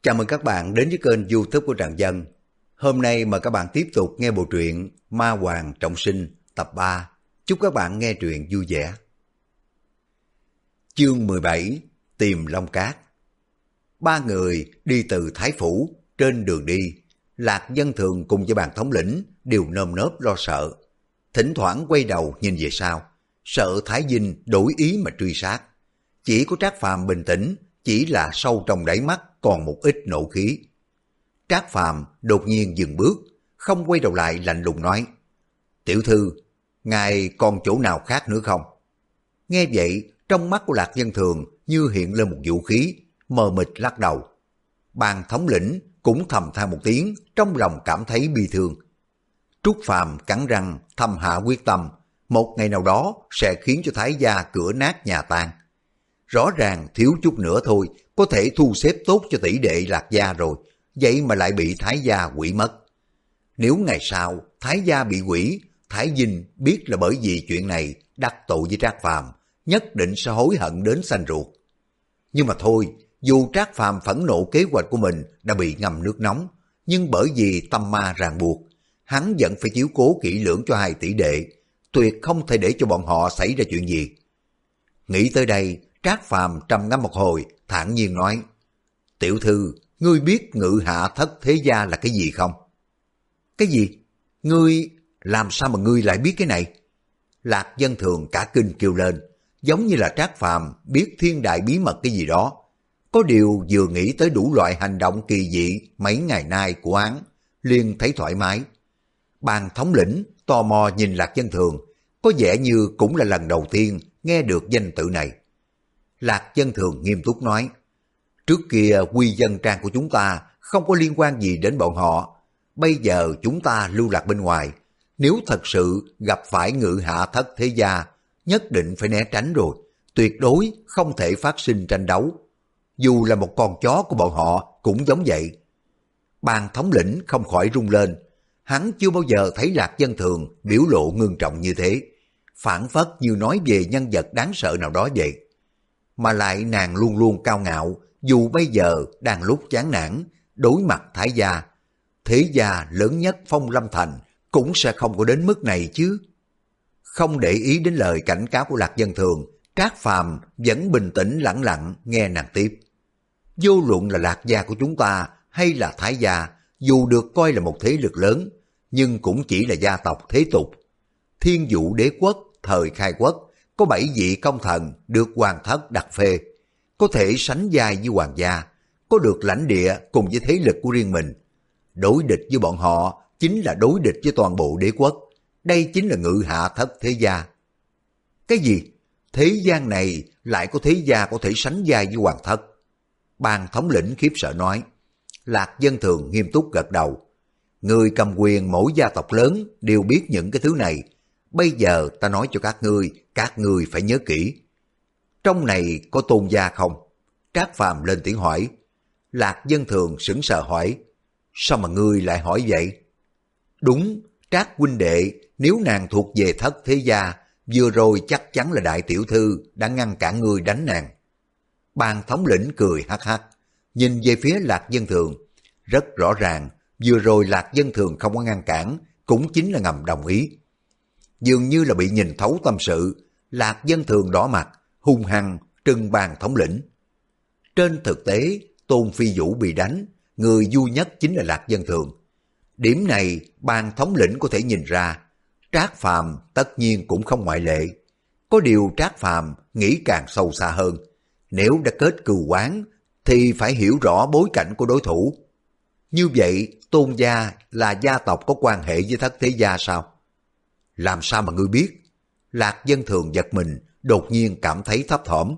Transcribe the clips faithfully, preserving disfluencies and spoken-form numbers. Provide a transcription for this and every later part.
Chào mừng các bạn đến với kênh YouTube của Tràng Dân. Hôm nay mời các bạn tiếp tục nghe bộ truyện Ma Hoàng Trọng Sinh tập ba. Chúc các bạn nghe truyện vui vẻ. Chương mười bảy, Tìm Long Cát. Ba người đi từ Thái Phủ, trên đường đi, Lạc Dân Thường cùng với bàn thống lĩnh đều nơm nớp lo sợ. Thỉnh thoảng quay đầu nhìn về sau, sợ Thái Dinh đổi ý mà truy sát. Chỉ có Trác Phàm bình tĩnh, chỉ là sâu trong đáy mắt còn một ít nộ khí. Trác Phàm đột nhiên dừng bước, không quay đầu lại lạnh lùng nói: "Tiểu thư, ngài còn chỗ nào khác nữa không?" Nghe vậy, trong mắt của Lạc Dân Thường như hiện lên một vũ khí, mờ mịt lắc đầu. Bàn thống lĩnh cũng thầm than một tiếng, trong lòng cảm thấy bi thương. Trúc Phàm cắn răng thầm hạ quyết tâm, một ngày nào đó sẽ khiến cho Thái gia cửa nát nhà tan. Rõ ràng thiếu chút nữa thôi có thể thu xếp tốt cho tỷ đệ Lạc gia rồi, vậy mà lại bị Thái gia hủy mất. Nếu ngày sau Thái gia bị hủy, Thái Dinh biết là bởi vì chuyện này đắc tội với Trác Phàm, nhất định sẽ hối hận đến xanh ruột. Nhưng mà thôi, dù Trác Phàm phẫn nộ kế hoạch của mình đã bị ngâm nước nóng, nhưng bởi vì tâm ma ràng buộc, hắn vẫn phải chiếu cố kỹ lưỡng cho hai tỷ đệ, tuyệt không thể để cho bọn họ xảy ra chuyện gì. Nghĩ tới đây, Trác Phàm trầm ngâm một hồi, thản nhiên nói: "Tiểu thư, ngươi biết Ngự Hạ Thất Thế Gia là cái gì không?" "Cái gì? Ngươi, làm sao mà ngươi lại biết cái này?" Lạc Dân Thường cả kinh kêu lên, giống như là Trác Phàm biết thiên đại bí mật cái gì đó. Có điều vừa nghĩ tới đủ loại hành động kỳ dị mấy ngày nay của hắn, liền thấy thoải mái. Bàn thống lĩnh tò mò nhìn Lạc Dân Thường, có vẻ như cũng là lần đầu tiên nghe được danh tự này. Lạc Dân Thường nghiêm túc nói: "Trước kia quy dân trang của chúng ta không có liên quan gì đến bọn họ. Bây giờ chúng ta lưu lạc bên ngoài, nếu thật sự gặp phải Ngự Hạ Thất Thế Gia, nhất định phải né tránh rồi, tuyệt đối không thể phát sinh tranh đấu. Dù là một con chó của bọn họ cũng giống vậy." Bàn thống lĩnh không khỏi rung lên, hắn chưa bao giờ thấy Lạc Dân Thường biểu lộ ngưng trọng như thế, phảng phất như nói về nhân vật đáng sợ nào đó vậy. Mà lại nàng luôn luôn cao ngạo, dù bây giờ đang lúc chán nản, đối mặt Thái gia, thế gia lớn nhất Phong Lâm Thành cũng sẽ không có đến mức này chứ. Không để ý đến lời cảnh cáo của Lạc Dân Thường, Trác Phàm vẫn bình tĩnh lẳng lặng nghe nàng tiếp. "Vô luận là Lạc gia của chúng ta hay là Thái gia, dù được coi là một thế lực lớn, nhưng cũng chỉ là gia tộc thế tục. Thiên Vũ Đế Quốc thời khai quốc có bảy vị công thần được hoàng thất đặt phê, có thể sánh vai với hoàng gia, có được lãnh địa cùng với thế lực của riêng mình. Đối địch với bọn họ chính là đối địch với toàn bộ đế quốc. Đây chính là Ngự Hạ Thất Thế Gia." "Cái gì? Thế gian này lại có thế gia có thể sánh vai với hoàng thất?" Bàn thống lĩnh khiếp sợ nói. Lạc Dân Thường nghiêm túc gật đầu. "Người cầm quyền mỗi gia tộc lớn đều biết những cái thứ này. Bây giờ ta nói cho các ngươi, các ngươi phải nhớ kỹ." "Trong này có Tôn gia không?" Trác Phàm lên tiếng hỏi. Lạc Dân Thường sững sờ hỏi: "Sao mà ngươi lại hỏi vậy?" "Đúng, Trác huynh đệ, nếu nàng thuộc về Thất Thế Gia, vừa rồi chắc chắn là đại tiểu thư đã ngăn cản ngươi đánh nàng." Bàn thống lĩnh cười hắc hắc, nhìn về phía Lạc Dân Thường. Rất rõ ràng, vừa rồi Lạc Dân Thường không có ngăn cản, cũng chính là ngầm đồng ý. Dường như là bị nhìn thấu tâm sự, Lạc Dân Thường đỏ mặt, hung hăng trừng bàn thống lĩnh. Trên thực tế, Tôn Phi Vũ bị đánh, người vui nhất chính là Lạc Dân Thường. Điểm này bàn thống lĩnh có thể nhìn ra, Trác Phàm tất nhiên cũng không ngoại lệ. Có điều Trác Phàm nghĩ càng sâu xa hơn, nếu đã kết cừu oán thì phải hiểu rõ bối cảnh của đối thủ. Như vậy Tôn gia là gia tộc có quan hệ với Thất Thế Gia sao? "Làm sao mà ngươi biết?" Lạc Dân Thường giật mình, đột nhiên cảm thấy thấp thỏm.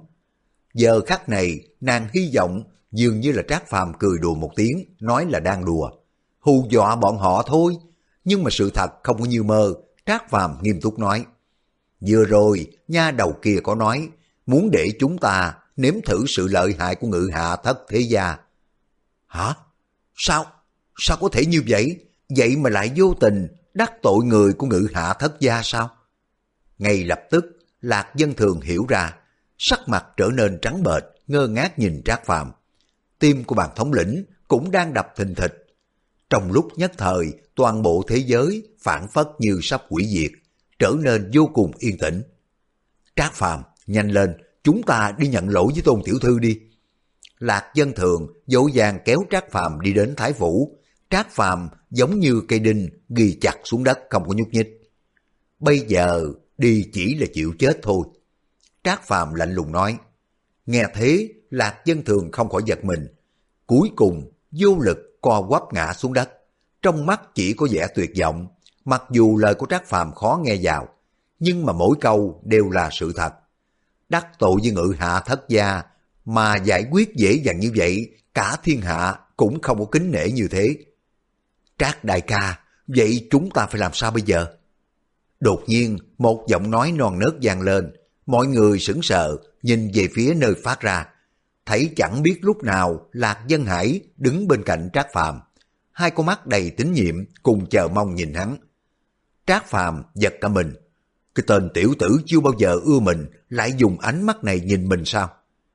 Giờ khắc này nàng hy vọng dường như là Trác Phàm cười đùa một tiếng, nói là đang đùa, hù dọa bọn họ thôi. Nhưng mà sự thật không có như mơ. Trác Phàm nghiêm túc nói: "Vừa rồi nha đầu kia có nói muốn để chúng ta nếm thử sự lợi hại của Ngự Hạ Thất Thế Gia." "Hả? Sao? Sao có thể như vậy? Vậy mà lại vô tình đắc tội người của Ngự Hạ Thất Gia sao?" Ngay lập tức Lạc Dân Thường hiểu ra, sắc mặt trở nên trắng bệch, ngơ ngác nhìn Trác Phàm. Tim của bàn thống lĩnh cũng đang đập thình thịch. Trong lúc nhất thời, toàn bộ thế giới phản phất như sắp hủy diệt, trở nên vô cùng yên tĩnh. Trác Phàm, nhanh lên, chúng ta đi nhận lỗi với Tôn tiểu thư đi. Lạc Dân Thường dỗ dàng kéo Trác Phàm đi đến Thái Phủ. Trác Phàm giống như cây đinh ghi chặt xuống đất không có nhúc nhích. Bây giờ đi chỉ là chịu chết thôi. Trác Phàm lạnh lùng nói. Nghe thế, Lạc Dân Thường không khỏi giật mình. Cuối cùng vô lực co quắp ngã xuống đất. Trong mắt chỉ có vẻ tuyệt vọng. Mặc dù lời của Trác Phàm khó nghe vào, nhưng mà mỗi câu đều là sự thật. Đắc tội với Ngự Hạ thất gia mà giải quyết dễ dàng như vậy, cả thiên hạ cũng không có kính nể như thế. Trác đại ca, vậy chúng ta phải làm sao bây giờ? Đột nhiên một giọng nói non nớt vang lên, mọi người sững sờ nhìn về phía nơi phát ra, thấy chẳng biết lúc nào Lạc Dân Hải đứng bên cạnh Trác Phàm, hai con mắt đầy tín nhiệm cùng chờ mong nhìn hắn. Trác Phàm giật cả mình, cái tên tiểu tử chưa bao giờ ưa mình lại dùng ánh mắt này nhìn mình sao?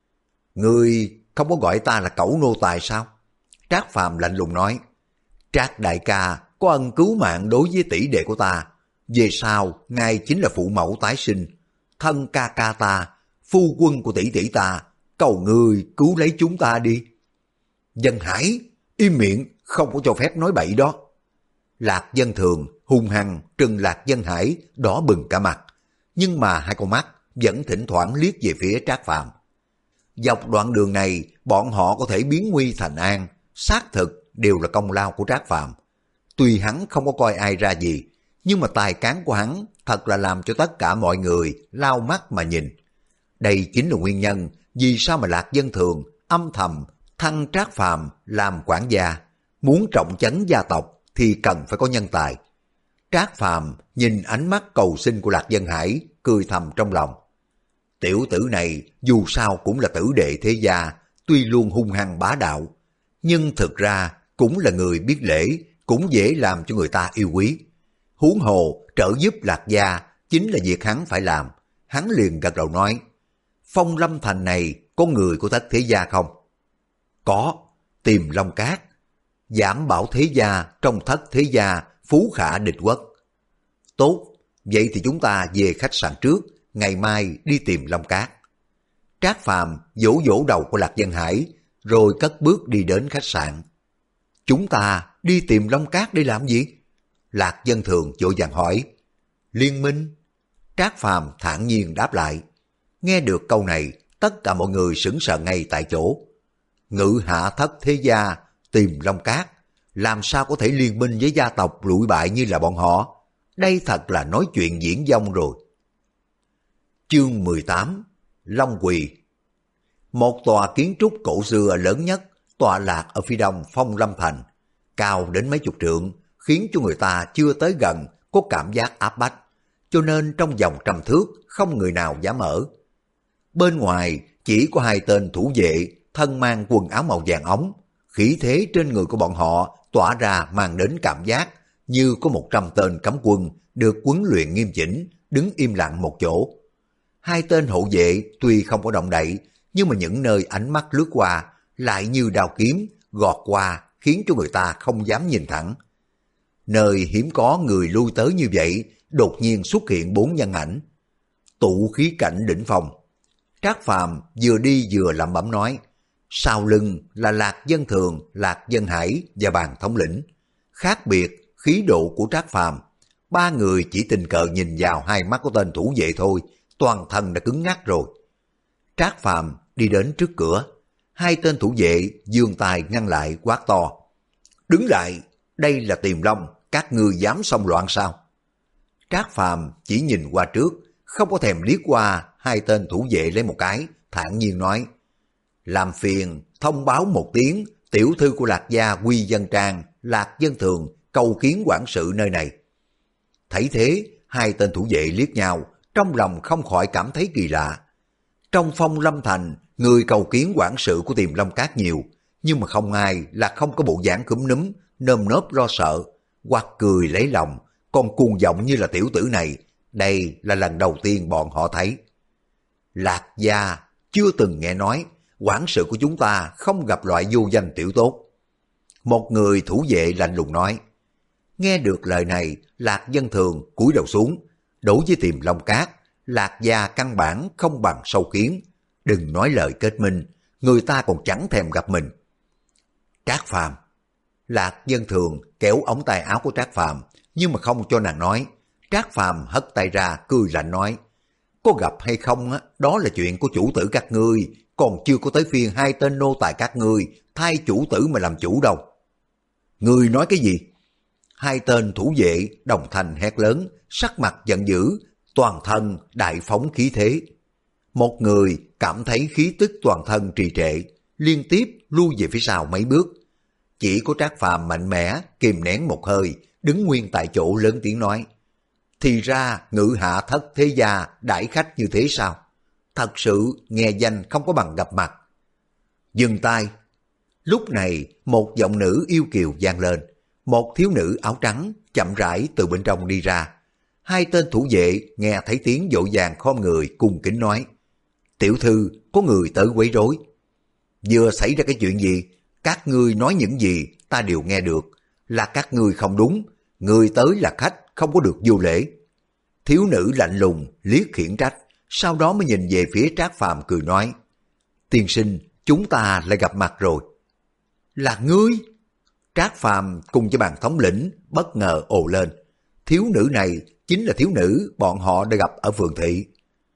Ngươi không có gọi ta là cẩu nô tài sao? Trác Phàm lạnh lùng nói. Trác đại ca có ân cứu mạng đối với tỷ đệ của ta, về sau ngài chính là phụ mẫu tái sinh, thân ca ca ta, phu quân của tỷ tỷ ta, cầu ngươi cứu lấy chúng ta đi. Dân Hải, im miệng, không có cho phép nói bậy đó. Lạc Dân Thường hung hăng trừng Lạc Dân Hải đỏ bừng cả mặt, nhưng mà hai con mắt vẫn thỉnh thoảng liếc về phía Trác Phàm. Dọc đoạn đường này bọn họ có thể biến nguy thành an, xác thực đều là công lao của Trác Phàm. Tuy hắn không có coi ai ra gì, nhưng mà tài cán của hắn thật là làm cho tất cả mọi người lau mắt mà nhìn. Đây chính là nguyên nhân vì sao mà Lạc Dân Thường âm thầm thăng Trác Phàm làm quản gia. Muốn trọng trấn gia tộc thì cần phải có nhân tài. Trác Phàm nhìn ánh mắt cầu xin của Lạc Dân Hải, cười thầm trong lòng. Tiểu tử này dù sao cũng là tử đệ thế gia, tuy luôn hung hăng bá đạo, nhưng thực ra cũng là người biết lễ, cũng dễ làm cho người ta yêu quý. Huống hồ trợ giúp Lạc gia chính là việc hắn phải làm. Hắn liền gật đầu nói, Phong Lâm Thành này có người của thất thế gia không? Có, tìm Long Cát. Giảm bảo thế gia trong thất thế gia, phú khả địch quốc. Tốt, vậy thì chúng ta về khách sạn trước, ngày mai đi tìm Long Cát. Trác Phàm vỗ vỗ đầu của Lạc Dân Hải, rồi cất bước đi đến khách sạn. Chúng ta đi tìm Long Cát để làm gì? Lạc Dân Thường vội vàng hỏi. Liên minh? Trác Phàm thản nhiên đáp lại. Nghe được câu này, tất cả mọi người sững sờ ngay tại chỗ. Ngự hạ thất thế gia tìm Long Cát, làm sao có thể liên minh với gia tộc lụi bại như là bọn họ? Đây thật là nói chuyện diễn vong rồi. Chương mười tám, Long Quỳ. Một tòa kiến trúc cổ xưa lớn nhất tọa lạc ở phía đông Phong Lâm Thành, cao đến mấy chục trượng, khiến cho người ta chưa tới gần có cảm giác áp bách, cho nên trong vòng trăm thước không người nào dám ở. Bên ngoài chỉ có hai tên thủ vệ thân mang quần áo màu vàng ống, khí thế trên người của bọn họ tỏa ra mang đến cảm giác như có một trăm tên cấm quân được huấn luyện nghiêm chỉnh, đứng im lặng một chỗ. Hai tên hộ vệ tuy không có động đậy, nhưng mà những nơi ánh mắt lướt qua lại như đao kiếm gọt qua, khiến cho người ta không dám nhìn thẳng. Nơi hiếm có người lui tới như vậy, đột nhiên xuất hiện bốn nhân ảnh. Tụ khí cảnh đỉnh phong. Trác Phàm vừa đi vừa lẩm bẩm nói, sau lưng là Lạc Dân Thường, Lạc Dân Hải và Bàn thống lĩnh. Khác biệt khí độ của Trác Phàm, ba người chỉ tình cờ nhìn vào hai mắt của tên thủ vệ thôi, toàn thân đã cứng ngắc rồi. Trác Phàm đi đến trước cửa, hai tên thủ vệ giương tay ngăn lại quát to. Đứng lại, đây là Tiềm Long, các ngươi dám xông loạn sao? Trác Phàm chỉ nhìn qua trước, không có thèm liếc qua hai tên thủ vệ lấy một cái, thản nhiên nói. Làm phiền, thông báo một tiếng, tiểu thư của Lạc gia Quy Dân Trang, Lạc Dân Thường, cầu kiến quản sự nơi này. Thấy thế, hai tên thủ vệ liếc nhau, trong lòng không khỏi cảm thấy kỳ lạ. Trong Phong Lâm Thành, người cầu kiến quản sự của Tiềm Long Cát nhiều, nhưng mà không ai là không có bộ dáng cúm núm, nơm nớp lo sợ, hoặc cười lấy lòng, còn cuồng vọng như là tiểu tử này. Đây là lần đầu tiên bọn họ thấy. Lạc gia chưa từng nghe nói, quản sự của chúng ta không gặp loại vô danh tiểu tốt. Một người thủ vệ lạnh lùng nói. Nghe được lời này, Lạc Dân Thường cúi đầu xuống. Đối với Tiềm Long Cát, Lạc gia căn bản không bằng sâu kiến. Đừng nói lời kết minh, người ta còn chẳng thèm gặp mình. Trác Phàm. Lạc Dân Thường kéo ống tay áo của Trác Phàm, nhưng mà không cho nàng nói. Trác Phàm hất tay ra cười lạnh nói. Có gặp hay không á, đó là chuyện của chủ tử các ngươi, còn chưa có tới phiên hai tên nô tài các ngươi thay chủ tử mà làm chủ đâu. Ngươi nói cái gì? Hai tên thủ vệ đồng thanh hét lớn, sắc mặt giận dữ, toàn thân đại phóng khí thế. Một người cảm thấy khí tức toàn thân trì trệ, liên tiếp lui về phía sau mấy bước. Chỉ có Trác Phàm mạnh mẽ kìm nén một hơi, đứng nguyên tại chỗ lớn tiếng nói. Thì ra ngự hạ thất thế gia đãi khách như thế sao? Thật sự nghe danh không có bằng gặp mặt. Dừng tay. Lúc này một giọng nữ yêu kiều vang lên. Một thiếu nữ áo trắng chậm rãi từ bên trong đi ra. Hai tên thủ vệ nghe thấy tiếng vội vàng khom người cung kính nói. Tiểu thư, có người tới quấy rối. Vừa xảy ra cái chuyện gì? Các ngươi nói những gì ta đều nghe được. Là các ngươi không đúng. Người tới là khách, không có được vô lễ. Thiếu nữ lạnh lùng liếc khiển trách, sau đó mới nhìn về phía Trác Phàm cười nói. Tiên sinh, chúng ta lại gặp mặt rồi. Là ngươi? Trác Phàm cùng với bàn thống lĩnh bất ngờ ồ lên. Thiếu nữ này chính là thiếu nữ bọn họ đã gặp ở phường thị.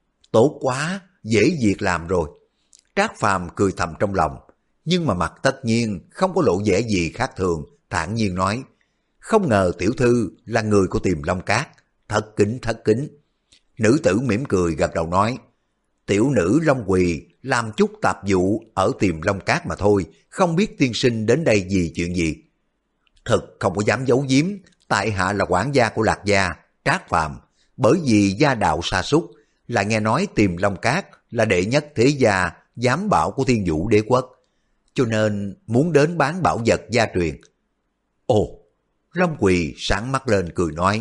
Tốt quá, dễ việc làm rồi. Trác Phàm cười thầm trong lòng, nhưng mà mặt tất nhiên không có lộ vẻ gì khác thường, thản nhiên nói. Không ngờ tiểu thư là người của Tiềm Long Cát, thất kính thất kính. Nữ tử mỉm cười gật đầu nói. Tiểu nữ Long Quỳ làm chút tạp vụ ở Tiềm Long Cát mà thôi, không biết tiên sinh đến đây vì chuyện gì. Thật không có dám giấu giếm, tại hạ là quản gia của Lạc gia, Trác Phàm, bởi vì gia đạo sa sút, lại nghe nói Tiềm Long Cát là đệ nhất thế gia giám bảo của Thiên Vũ Đế quốc, cho nên muốn đến bán bảo vật gia truyền. Ồ, Long Quỳ sáng mắt lên cười nói,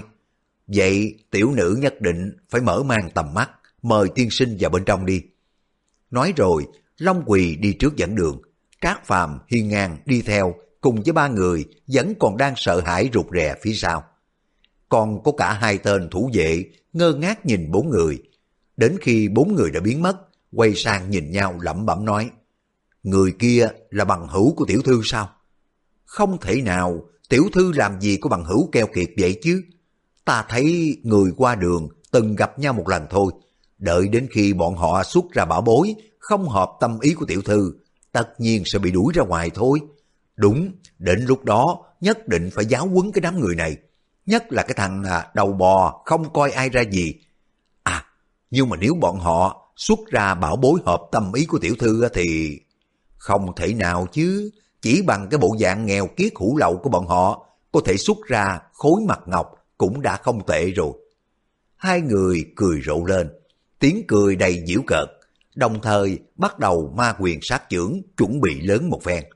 vậy tiểu nữ nhất định phải mở mang tầm mắt, mời tiên sinh vào bên trong đi. Nói rồi, Long Quỳ đi trước dẫn đường, Trác Phàm hiên ngang đi theo, cùng với ba người vẫn còn đang sợ hãi rụt rè phía sau. Còn có cả hai tên thủ vệ ngơ ngác nhìn bốn người. Đến khi bốn người đã biến mất, quay sang nhìn nhau lẩm bẩm nói, người kia là bằng hữu của tiểu thư sao? Không thể nào, tiểu thư làm gì có bằng hữu keo kiệt vậy chứ? Ta thấy người qua đường từng gặp nhau một lần thôi, đợi đến khi bọn họ xuất ra bảo bối, không hợp tâm ý của tiểu thư, tất nhiên sẽ bị đuổi ra ngoài thôi. Đúng, đến lúc đó nhất định phải giáo huấn cái đám người này, nhất là cái thằng đầu bò không coi ai ra gì. À, nhưng mà nếu bọn họ xuất ra bảo bối hợp tâm ý của tiểu thư thì... Không thể nào chứ, chỉ bằng cái bộ dạng nghèo kiết hủ lậu của bọn họ, có thể xuất ra khối mặt ngọc cũng đã không tệ rồi. Hai người cười rộ lên, tiếng cười đầy giễu cợt, đồng thời bắt đầu ma quyền sát chưởng chuẩn bị lớn một phen.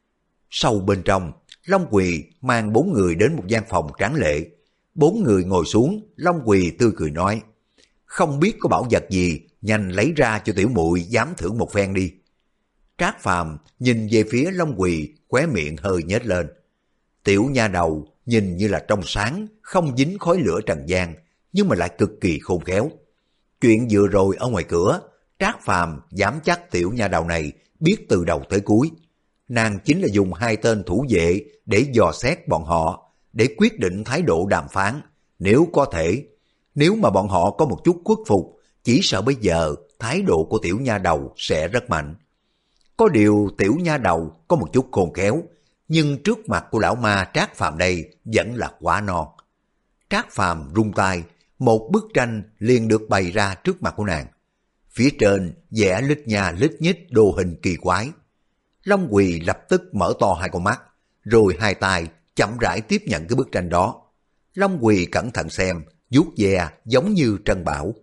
Sâu bên trong, Long Quỳ mang bốn người đến một gian phòng tráng lệ. Bốn người ngồi xuống, Long Quỳ tươi cười nói, không biết có bảo vật gì, nhanh lấy ra cho tiểu muội dám thưởng một phen đi. Trác Phàm nhìn về phía Long Quỳ, khóe miệng hơi nhếch lên. Tiểu nha đầu nhìn như là trong sáng, không dính khói lửa trần gian, nhưng mà lại cực kỳ khôn khéo. Chuyện vừa rồi ở ngoài cửa, Trác Phàm dám chắc tiểu nha đầu này biết từ đầu tới cuối. Nàng chính là dùng hai tên thủ vệ để dò xét bọn họ, để quyết định thái độ đàm phán. Nếu có thể, nếu mà bọn họ có một chút khuất phục, chỉ sợ bây giờ thái độ của tiểu nha đầu sẽ rất mạnh. Có điều tiểu nha đầu có một chút khôn khéo, nhưng trước mặt của lão ma Trác Phàm đây vẫn là quá non. Trác Phàm rung tay, một bức tranh liền được bày ra trước mặt của nàng. Phía trên vẽ lít nha lít nhít đồ hình kỳ quái. Long Quỳ lập tức mở to hai con mắt, rồi hai tay chậm rãi tiếp nhận cái bức tranh đó. Long Quỳ cẩn thận xem, vuốt ve giống như trân bảo.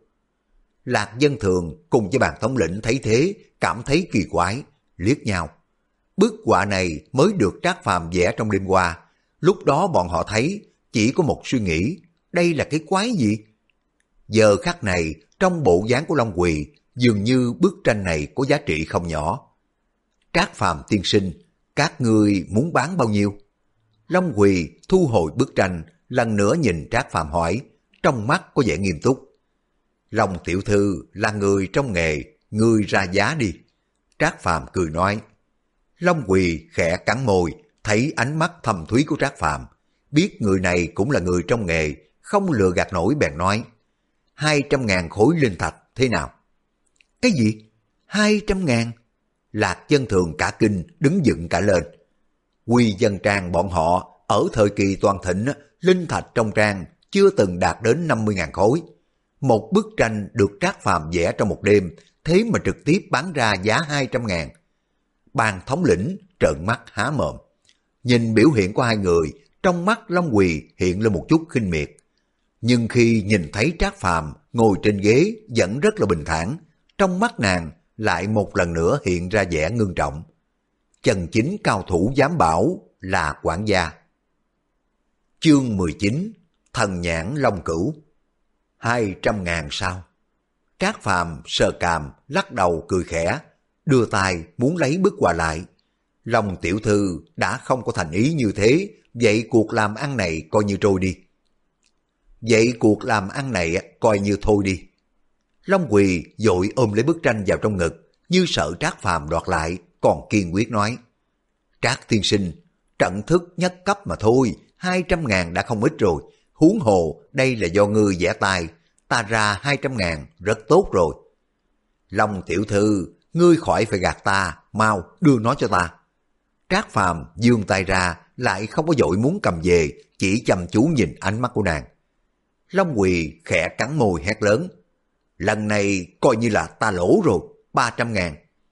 Lạc Dân Thường cùng với bàn thống lĩnh thấy thế, cảm thấy kỳ quái, liếc nhau. Bức họa này mới được Trác Phàm vẽ trong đêm qua, lúc đó bọn họ thấy chỉ có một suy nghĩ, đây là cái quái gì? Giờ khắc này, trong bộ dáng của Long Quỳ, dường như bức tranh này có giá trị không nhỏ. Trác Phàm tiên sinh, các ngươi muốn bán bao nhiêu? Long Quỳ thu hồi bức tranh, lần nữa nhìn Trác Phàm hỏi, trong mắt có vẻ nghiêm túc. Long tiểu thư là người trong nghề, ngươi ra giá đi. Trác Phàm cười nói. Long Quỳ khẽ cắn môi, thấy ánh mắt thâm thúy của Trác Phàm, biết người này cũng là người trong nghề, không lừa gạt nổi bèn nói. Hai trăm ngàn khối linh thạch thế nào? Cái gì? Hai trăm ngàn? Lạc Dân Thường cả kinh đứng dựng cả lên. Quy Dân Trang bọn họ ở thời kỳ toàn thịnh, linh thạch trong trang chưa từng đạt đến năm mươi ngàn khối. Một bức tranh được Trác Phàm vẽ trong một đêm, thế mà trực tiếp bán ra giá hai trăm ngàn. Ban thống lĩnh trợn mắt há mồm. Nhìn biểu hiện của hai người, trong mắt Long Quỳ hiện lên một chút khinh miệt. Nhưng khi nhìn thấy Trác Phàm ngồi trên ghế vẫn rất là bình thản, trong mắt nàng lại một lần nữa hiện ra vẻ ngưng trọng. Chân chính cao thủ giám bảo là quản gia. Chương mười chín, Thần nhãn Long Cửu. Hai trăm ngàn sao? Trác Phàm sờ cằm, lắc đầu cười khẽ, đưa tay muốn lấy bức quà lại. Long tiểu thư đã không có thành ý như thế, vậy cuộc làm ăn này coi như trôi đi. Vậy cuộc làm ăn này coi như thôi đi. Long Quỳ vội ôm lấy bức tranh vào trong ngực, như sợ Trác Phàm đoạt lại, còn kiên quyết nói. Trác tiên sinh, trận thức nhất cấp mà thôi, hai trăm ngàn đã không ít rồi. Huống hồ đây là do ngươi vẽ tay, ta ra hai trăm ngàn rất tốt rồi. Long tiểu thư, ngươi khỏi phải gạt ta, mau đưa nó cho ta. Trác Phàm giương tay ra, lại không có vội muốn cầm về, chỉ chăm chú nhìn ánh mắt của nàng. Long Quỳ khẽ cắn môi hét lớn. Lần này coi như là ta lỗ rồi, ba trăm ngàn.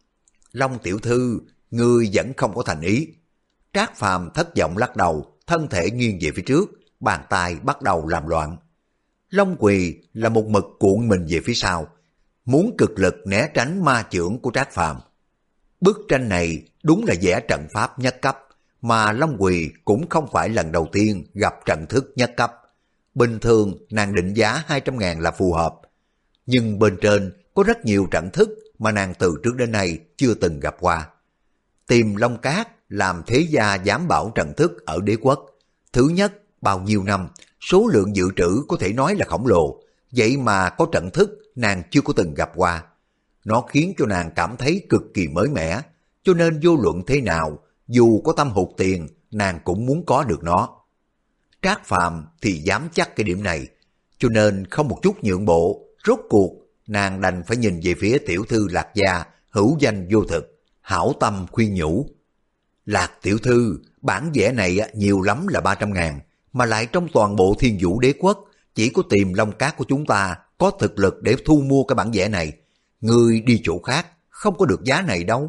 Long tiểu thư, ngươi vẫn không có thành ý. Trác Phàm thất vọng lắc đầu, thân thể nghiêng về phía trước, bàn tay bắt đầu làm loạn. Long Quỳ là một mực cuộn mình về phía sau, muốn cực lực né tránh ma chưởng của Trác Phàm. Bức tranh này đúng là vẽ trận pháp nhất cấp, mà Long Quỳ cũng không phải lần đầu tiên gặp trận thức nhất cấp. Bình thường nàng định giá hai trăm ngàn là phù hợp, nhưng bên trên có rất nhiều trận thức mà nàng từ trước đến nay chưa từng gặp qua. Tìm Long Cát làm thế gia giám bảo trận thức ở đế quốc. Thứ nhất, bao nhiêu năm, số lượng dự trữ có thể nói là khổng lồ, vậy mà có trận thức nàng chưa có từng gặp qua. Nó khiến cho nàng cảm thấy cực kỳ mới mẻ, cho nên vô luận thế nào, dù có tâm hụt tiền, nàng cũng muốn có được nó. Trác Phàm thì dám chắc cái điểm này, cho nên không một chút nhượng bộ, rốt cuộc nàng đành phải nhìn về phía tiểu thư Lạc gia, hữu danh vô thực, hảo tâm khuyên nhủ. Lạc tiểu thư, bản vẽ này nhiều lắm là ba trăm ngàn, mà lại trong toàn bộ Thiên Vũ Đế quốc, chỉ có Tiềm Long Cát của chúng ta có thực lực để thu mua cái bản vẽ này. Ngươi đi chỗ khác, không có được giá này đâu.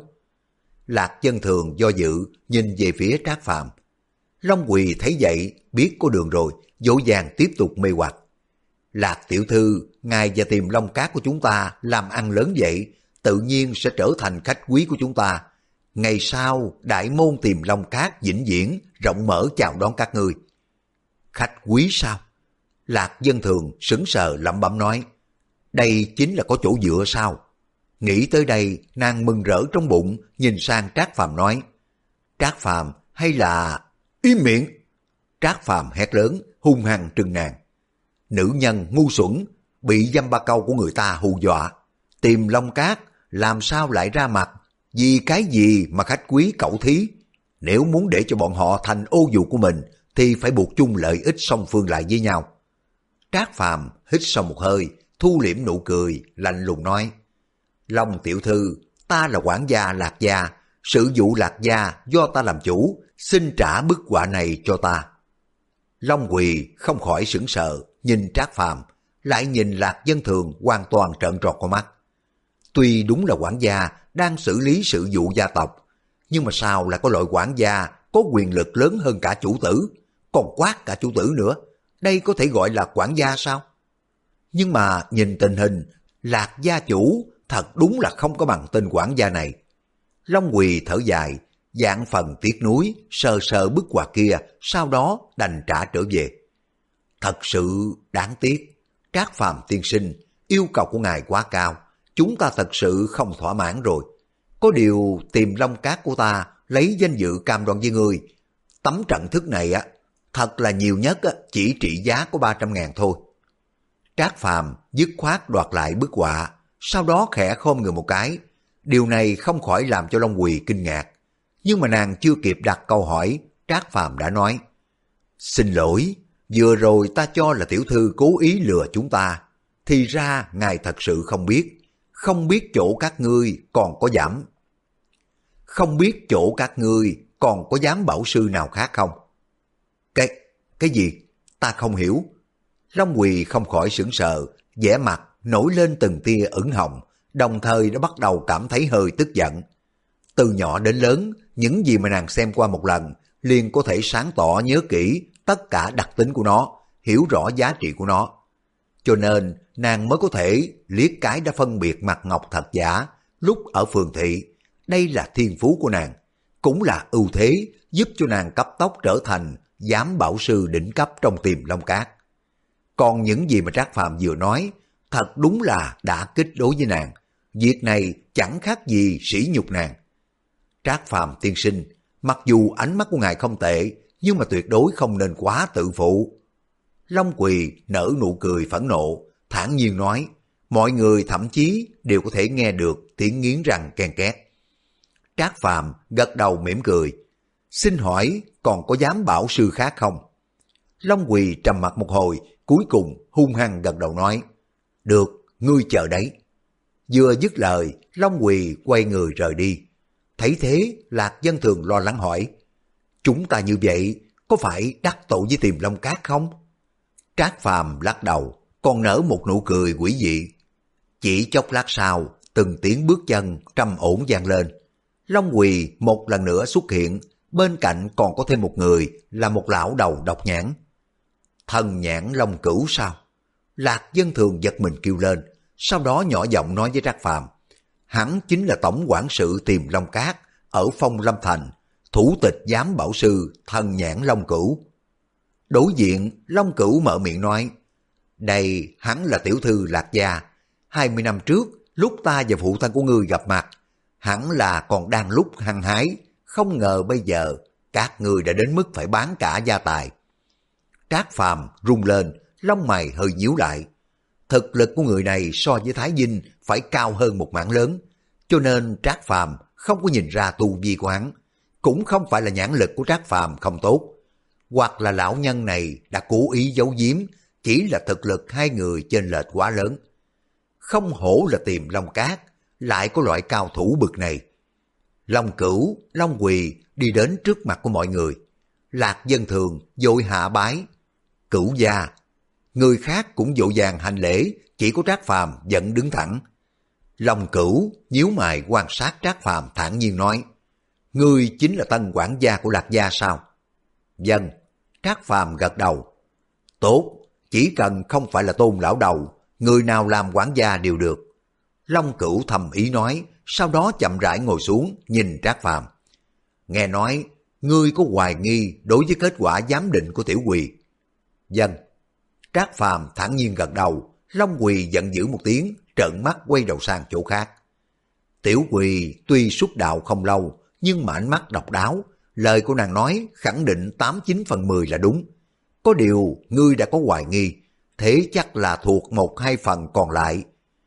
Lạc Dân Thường do dự, nhìn về phía Trác Phàm. Long Quỳ thấy vậy, biết có đường rồi, dỗ dàng tiếp tục mê hoặc. Lạc tiểu thư, ngài và Tiềm Long Cát của chúng ta làm ăn lớn vậy, tự nhiên sẽ trở thành khách quý của chúng ta. Ngày sau, đại môn Tiềm Long Cát vĩnh viễn rộng mở chào đón các ngươi. Khách quý sao? Lạc Dân Thường sững sờ lẩm bẩm nói. Đây chính là có chỗ dựa sao? Nghĩ tới đây, nàng mừng rỡ trong bụng, nhìn sang Trác Phàm nói. Trác Phàm hay là... Im miệng! Trác Phàm hét lớn, hung hăng trừng nàng. Nữ nhân ngu xuẩn, bị dăm ba câu của người ta hù dọa. Tiềm Long Cát làm sao lại ra mặt? Vì cái gì mà khách quý cẩu thí? Nếu muốn để cho bọn họ thành ô dù của mình, thì phải buộc chung lợi ích song phương lại với nhau. Trác Phàm hít sâu một hơi, thu liễm nụ cười, lạnh lùng nói. Long tiểu thư, ta là quản gia Lạc gia, sự vụ Lạc gia do ta làm chủ, xin trả bức họa này cho ta. Long Quỳ không khỏi sững sờ, nhìn Trác Phàm, lại nhìn Lạc Dân Thường hoàn toàn trợn tròn con mắt. Tuy đúng là quản gia đang xử lý sự vụ gia tộc, nhưng mà sao lại có loại quản gia có quyền lực lớn hơn cả chủ tử, còn quát cả chủ tử nữa, đây có thể gọi là quản gia sao? Nhưng mà nhìn tình hình, Lạc gia chủ thật đúng là không có bằng tên quản gia này. Long Quỳ thở dài, vạn phần tiếc nuối, sờ sờ bức họa kia, sau đó đành trả trở về. Thật sự đáng tiếc, Trác Phàm tiên sinh, yêu cầu của ngài quá cao, chúng ta thật sự không thỏa mãn rồi. Có điều Tiềm Long Cát của ta lấy danh dự cam đoan với ngươi. Tấm trận thức này á, thật là nhiều nhất á, chỉ trị giá có ba trăm ngàn thôi. Trác Phàm dứt khoát đoạt lại bức họa, sau đó khẽ khom người một cái. Điều này không khỏi làm cho Long Quỳ kinh ngạc. Nhưng mà nàng chưa kịp đặt câu hỏi, Trác Phàm đã nói: xin lỗi, vừa rồi ta cho là tiểu thư cố ý lừa chúng ta. Thì ra ngài thật sự không biết. Không biết chỗ các ngươi còn có giảm. Không biết chỗ các ngươi còn có giám bảo sư nào khác không? Cái, cái gì? Ta không hiểu. Long Quỳ không khỏi sững sờ, vẻ mặt nổi lên từng tia ửng hồng, đồng thời đã bắt đầu cảm thấy hơi tức giận. Từ nhỏ đến lớn, những gì mà nàng xem qua một lần, liền có thể sáng tỏ nhớ kỹ tất cả đặc tính của nó, hiểu rõ giá trị của nó. Cho nên nàng mới có thể liếc cái đã phân biệt mặt ngọc thật giả lúc ở phường thị. Đây là thiên phú của nàng, cũng là ưu thế giúp cho nàng cấp tốc trở thành giám bảo sư đỉnh cấp trong Tiềm Long Cát. Còn những gì mà Trác Phàm vừa nói, thật đúng là đã kích đối với nàng. Việc này chẳng khác gì sỉ nhục nàng. Trác Phàm tiên sinh, mặc dù ánh mắt của ngài không tệ, nhưng mà tuyệt đối không nên quá tự phụ. Long Quỳ nở nụ cười phẫn nộ, thản nhiên nói, mọi người thậm chí đều có thể nghe được tiếng nghiến răng ken két. Trác Phàm gật đầu mỉm cười, xin hỏi còn có giám bảo sư khác không? Long Quỳ trầm mặt một hồi, cuối cùng hung hăng gật đầu nói, được, ngươi chờ đấy. Vừa dứt lời, Long Quỳ quay người rời đi. Thấy thế, Lạc Dân Thường lo lắng hỏi, chúng ta như vậy có phải đắc tội với Tiềm Long Cát không? Trác Phàm lắc đầu, còn nở một nụ cười quỷ dị. Chỉ chốc lát sau, từng tiếng bước chân trầm ổn vang lên. Long Quỳ một lần nữa xuất hiện, bên cạnh còn có thêm một người là một lão đầu độc nhãn. Thần nhãn Long Cửu sao? Lạc Dân Thường giật mình kêu lên, sau đó nhỏ giọng nói với Trác Phàm, hắn chính là tổng quản sự Tiềm Long Cát ở Phong Lâm Thành, thủ tịch giám bảo sư thần nhãn Long Cửu. Đối diện, Long Cửu mở miệng nói, đây hắn là tiểu thư Lạc gia. Hai mươi năm trước, lúc ta và phụ thân của ngươi gặp mặt, hắn là còn đang lúc hăng hái, không ngờ bây giờ các ngươi đã đến mức phải bán cả gia tài. Trác Phàm rung lên, lông mày hơi nhíu lại. Thực lực của người này so với Thái Dinh phải cao hơn một mảng lớn, cho nên Trác Phàm không có nhìn ra tu vi của hắn. Cũng không phải là nhãn lực của Trác Phàm không tốt, hoặc là lão nhân này đã cố ý giấu giếm, chỉ là thực lực hai người chênh lệch quá lớn. Không hổ là Tiềm Long Cát, lại có loại cao thủ bực này. Long Cửu, Long Quỳ đi đến trước mặt của mọi người. Lạc Dân Thường vội hạ bái, Cửu gia. Người khác cũng vội vàng hành lễ, chỉ có Trác Phàm vẫn đứng thẳng. Long Cửu nhíu mày quan sát Trác Phàm thản nhiên nói, ngươi chính là tân quản gia của Lạc gia sao? Vâng. Trác Phàm gật đầu. Tốt, chỉ cần không phải là Tôn lão đầu, người nào làm quản gia đều được. Long Cửu thầm ý nói, sau đó chậm rãi ngồi xuống nhìn Trác Phàm. Nghe nói ngươi có hoài nghi đối với kết quả giám định của Tiểu Quỳ? Vâng. Trác Phàm thản nhiên gật đầu. Long Quỳ giận dữ một tiếng, trợn mắt quay đầu sang chỗ khác. Tiểu Quỳ tuy xuất đạo không lâu, nhưng mà ánh mắt độc đáo, lời của nàng nói khẳng định tám chín phần mười là đúng. Có điều ngươi đã có hoài nghi, thế chắc là thuộc một hai phần còn lại.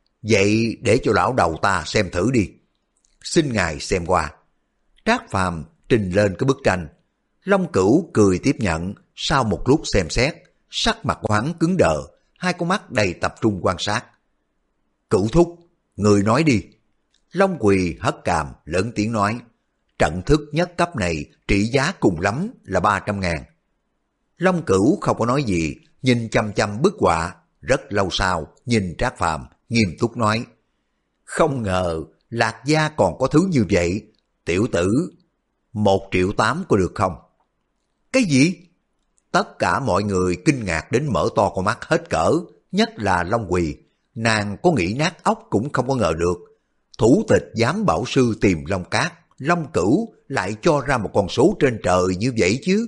Vậy để cho lão đầu ta xem thử đi. Xin ngài xem qua. Trác Phàm trình lên cái bức tranh. Long Cửu cười tiếp nhận, sau một lúc xem xét, sắc mặt của hắn cứng đờ, hai con mắt đầy tập trung quan sát. Cửu thúc, người nói đi. Long Quỳ hất cằm lớn tiếng nói, trận thức nhất cấp này trị giá cùng lắm là ba trăm ngàn. Long Cửu không có nói gì, nhìn chăm chăm bức họa, rất lâu sau nhìn Trác Phàm nghiêm túc nói, không ngờ Lạc gia còn có thứ như vậy. Tiểu tử, một triệu tám có được không? Cái gì? Tất cả mọi người kinh ngạc đến mở to con mắt hết cỡ, nhất là Long Quỳ. Nàng có nghĩ nát óc cũng không có ngờ được. Thủ tịch giám bảo sư Tiềm Long Cát, Long Cửu lại cho ra một con số trên trời như vậy chứ.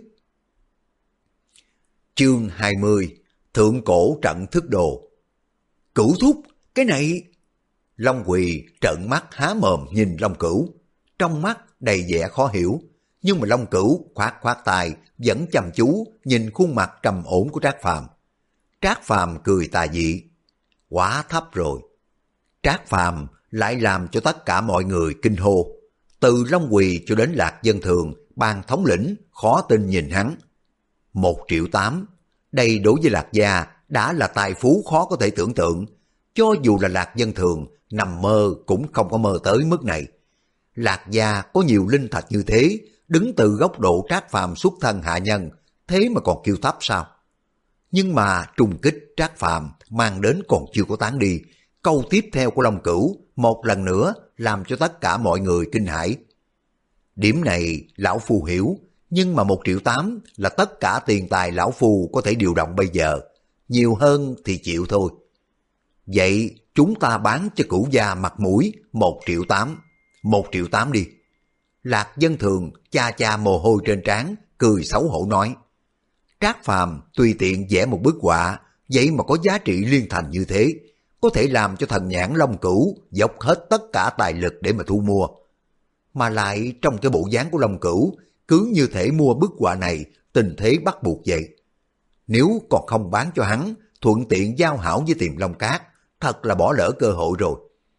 Chương hai mươi, Thượng Cổ Trận Thức Đồ. Cửu thúc, cái này... Long Quỳ trợn mắt há mồm nhìn Long Cửu, trong mắt đầy vẻ khó hiểu, nhưng mà Long Cửu khoát khoát tay vẫn chăm chú nhìn khuôn mặt trầm ổn của Trác Phàm. Trác Phàm cười tà dị, quá thấp rồi. Trác Phàm lại làm cho tất cả mọi người kinh hô, từ Long Quỳ cho đến Lạc Dân Thường, ban thống lĩnh khó tin nhìn hắn. Một triệu tám, đây đối với Lạc gia đã là tài phú khó có thể tưởng tượng, cho dù là Lạc Dân Thường nằm mơ cũng không có mơ tới mức này. Lạc gia có nhiều linh thạch như thế, đứng từ góc độ Trác Phàm xuất thân hạ nhân, thế mà còn kêu thấp sao? Nhưng mà trùng kích Trác Phàm mang đến còn chưa có tán đi, câu tiếp theo của Long Cửu một lần nữa làm cho tất cả mọi người kinh hãi. Điểm này lão phu hiểu, nhưng mà một triệu tám là tất cả tiền tài lão phu có thể điều động bây giờ, nhiều hơn thì chịu thôi. Vậy chúng ta bán cho Cửu gia mặt mũi một triệu tám, một triệu tám đi. Lạc Dân Thường cha cha mồ hôi trên trán, cười xấu hổ nói. Trác Phàm tùy tiện vẽ một bức họa, vậy mà có giá trị liên thành như thế, có thể làm cho thần nhãn Long Cửu dốc hết tất cả tài lực để mà thu mua. Mà lại trong cái bộ dáng của Long Cửu, cứ như thể mua bức họa này, tình thế bắt buộc vậy. Nếu còn không bán cho hắn, thuận tiện giao hảo với Tiềm Long Cát, thật là bỏ lỡ cơ hội rồi.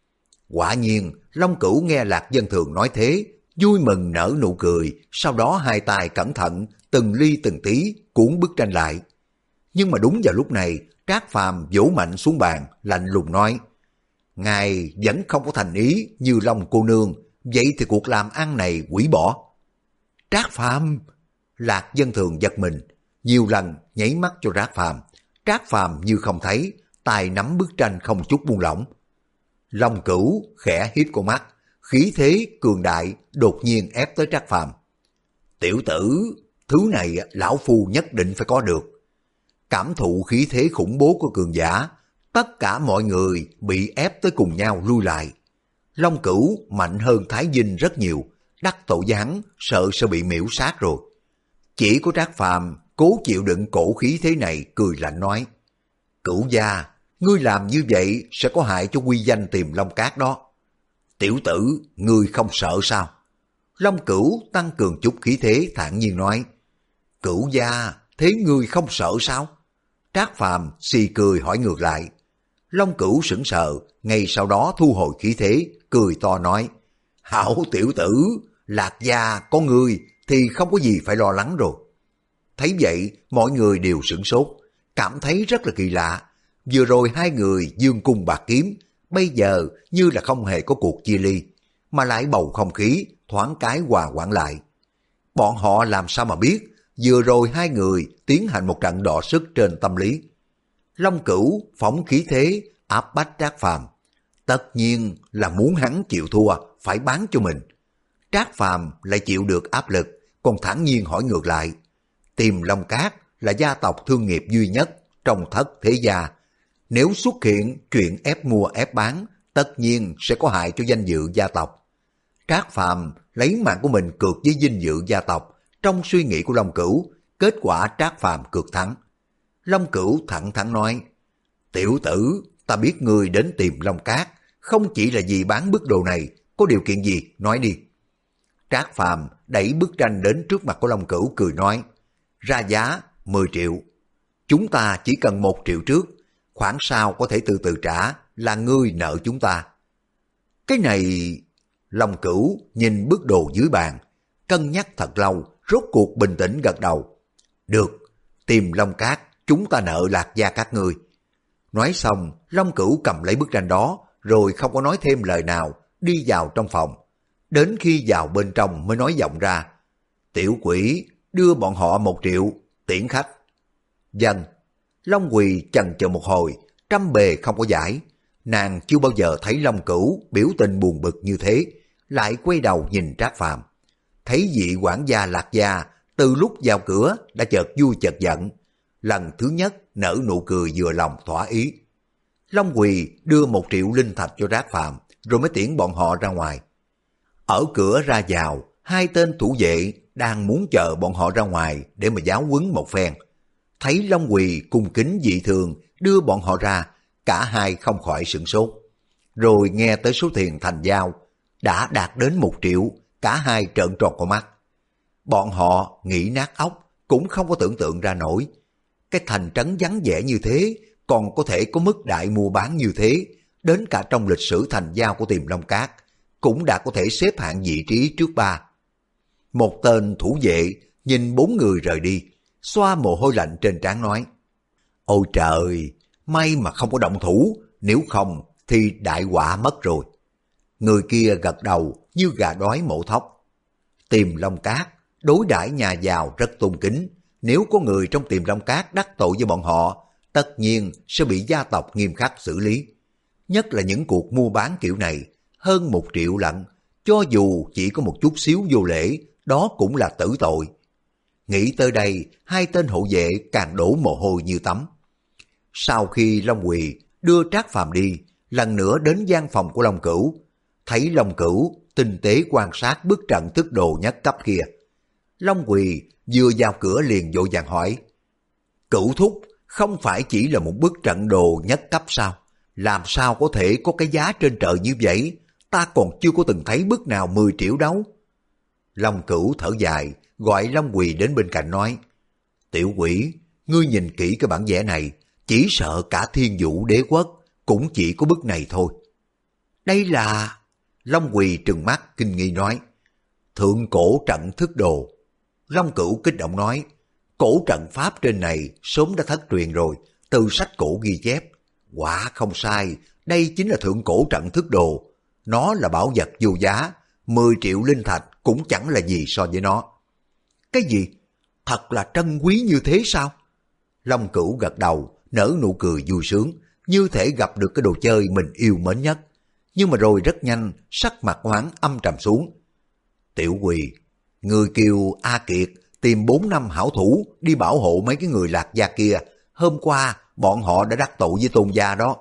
Quả nhiên, Long Cửu nghe Lạc Dân Thường nói thế, vui mừng nở nụ cười, sau đó hai tay cẩn thận, từng ly từng tí, cuốn bức tranh lại. Nhưng mà đúng vào lúc này, Trác Phàm vỗ mạnh xuống bàn, lạnh lùng nói, ngài vẫn không có thành ý như Long cô nương, vậy thì cuộc làm ăn này hủy bỏ. Trác Phàm! Lạc Dân Thường giật mình, nhiều lần nháy mắt cho Trác Phàm. Trác Phàm như không thấy, tay nắm bức tranh không chút buông lỏng. Long Cửu khẽ hiếp con mắt, khí thế cường đại đột nhiên ép tới Trác Phàm. Tiểu tử, thứ này lão phu nhất định phải có được. Cảm thụ khí thế khủng bố của cường giả, tất cả mọi người bị ép tới cùng nhau lui lại. Long Cửu mạnh hơn Thái Vinh rất nhiều, đắc tội với hắn sợ sẽ bị miễu sát rồi. Chỉ có Trác Phàm cố chịu đựng cổ khí thế này, cười lạnh nói, Cửu gia, ngươi làm như vậy sẽ có hại cho uy danh Tiềm Long Cát đó. Tiểu tử, ngươi không sợ sao? Long Cửu tăng cường chút khí thế thản nhiên nói, Cửu gia, thế ngươi không sợ sao? Trác Phàm xì cười hỏi ngược lại. Long Cửu sững sờ, ngay sau đó thu hồi khí thế, cười to nói, hảo tiểu tử, Lạc gia có ngươi thì không có gì phải lo lắng rồi. Thấy vậy, mọi người đều sửng sốt, cảm thấy rất là kỳ lạ. Vừa rồi hai người dương cung bạc kiếm, bây giờ như là không hề có cuộc chia ly, mà lại bầu không khí thoáng cái hòa quảng lại. Bọn họ làm sao mà biết, vừa rồi hai người tiến hành một trận đọ sức trên tâm lý. Long Cửu phóng khí thế, áp bách Trác Phàm, tất nhiên là muốn hắn chịu thua, phải bán cho mình. Trác Phàm lại chịu được áp lực, còn thản nhiên hỏi ngược lại, Tiềm Long Cát là gia tộc thương nghiệp duy nhất trong thất thế gia, nếu xuất hiện chuyện ép mua ép bán, tất nhiên sẽ có hại cho danh dự gia tộc. Trác Phàm lấy mạng của mình cược với danh dự gia tộc, trong suy nghĩ của Long Cửu, kết quả Trác Phàm cược thắng. Long Cửu thẳng thắn nói, tiểu tử, ta biết ngươi đến tìm Long Cát, không chỉ là vì bán bức đồ này, có điều kiện gì, nói đi. Trác Phàm đẩy bức tranh đến trước mặt của Long Cửu cười nói, ra giá mười triệu. Chúng ta chỉ cần một triệu trước, khoản sau có thể từ từ trả, là ngươi nợ chúng ta. Cái này... Long Cửu nhìn bức đồ dưới bàn, cân nhắc thật lâu, rốt cuộc bình tĩnh gật đầu. Được, Tiềm Long Cát, chúng ta nợ Lạc gia các ngươi. Nói xong, Long Cửu cầm lấy bức tranh đó, rồi không có nói thêm lời nào, đi vào trong phòng. Đến khi vào bên trong mới nói giọng ra, tiểu quỷ, đưa bọn họ một triệu, tiễn khách. Dân, Long Quỳ chần chờ một hồi, trăm bề không có giải. Nàng chưa bao giờ thấy Long Cửu biểu tình buồn bực như thế, lại quay đầu nhìn Trác Phàm. Thấy vị quản gia Lạc gia từ lúc vào cửa đã chợt vui chợt giận, lần thứ nhất nở nụ cười vừa lòng thỏa ý. Long Quỳ đưa một triệu linh thạch cho Trác Phàm, rồi mới tiễn bọn họ ra ngoài. Ở cửa ra vào, hai tên thủ vệ đang muốn chờ bọn họ ra ngoài để mà giáo huấn một phen. Thấy Long Quỳ cung kính dị thường đưa bọn họ ra, cả hai không khỏi sửng sốt. Rồi nghe tới số tiền thành giao đã đạt đến một triệu, cả hai trợn tròn con mắt. Bọn họ nghĩ nát óc, cũng không có tưởng tượng ra nổi. Cái thành trấn vắng vẻ như thế, còn có thể có mức đại mua bán như thế, đến cả trong lịch sử thành giao của Tiềm Long Cát, cũng đã có thể xếp hạng vị trí trước ba. Một tên thủ vệ nhìn bốn người rời đi, xoa mồ hôi lạnh trên trán nói, ôi trời, may mà không có động thủ, nếu không thì đại họa mất rồi. Người kia gật đầu như gà đói mổ thóc. Tiềm Long Cát đối đãi nhà giàu rất tôn kính, nếu có người trong Tiềm Long Cát đắc tội với bọn họ, tất nhiên sẽ bị gia tộc nghiêm khắc xử lý. Nhất là những cuộc mua bán kiểu này, hơn một triệu lận, cho dù chỉ có một chút xíu vô lễ, đó cũng là tử tội. Nghĩ tới đây, hai tên hộ vệ càng đổ mồ hôi như tắm. Sau khi Long Quỳ đưa Trác Phàm đi, lần nữa đến gian phòng của Long Cửu, thấy Long Cửu tinh tế quan sát bức trận thức đồ nhất cấp kia. Long Quỳ vừa vào cửa liền vội vàng hỏi, Cửu thúc, không phải chỉ là một bức trận đồ nhất cấp sao? Làm sao có thể có cái giá trên trời như vậy? Ta còn chưa có từng thấy bức nào mười triệu đâu. Long Cửu thở dài, gọi Long Quỳ đến bên cạnh nói, tiểu quỷ, ngươi nhìn kỹ cái bản vẽ này, chỉ sợ cả Thiên Vũ Đế quốc cũng chỉ có bức này thôi. Đây là... Long Quỳ trừng mắt kinh nghi nói, thượng cổ trận thức đồ. Long Cửu kích động nói, cổ trận pháp trên này sớm đã thất truyền rồi, từ sách cổ ghi chép. Quả không sai, đây chính là thượng cổ trận thức đồ. Nó là bảo vật vô giá, mười triệu linh thạch cũng chẳng là gì so với nó. Cái gì? Thật là trân quý như thế sao? Long Cửu gật đầu, nở nụ cười vui sướng, như thể gặp được cái đồ chơi mình yêu mến nhất. Nhưng mà rồi rất nhanh, sắc mặt hoảng âm trầm xuống. Tiểu Quỳ, người kêu A Kiệt tìm bốn năm hảo thủ đi bảo hộ mấy cái người Lạc gia kia. Hôm qua bọn họ đã đắc tội với Tôn gia đó.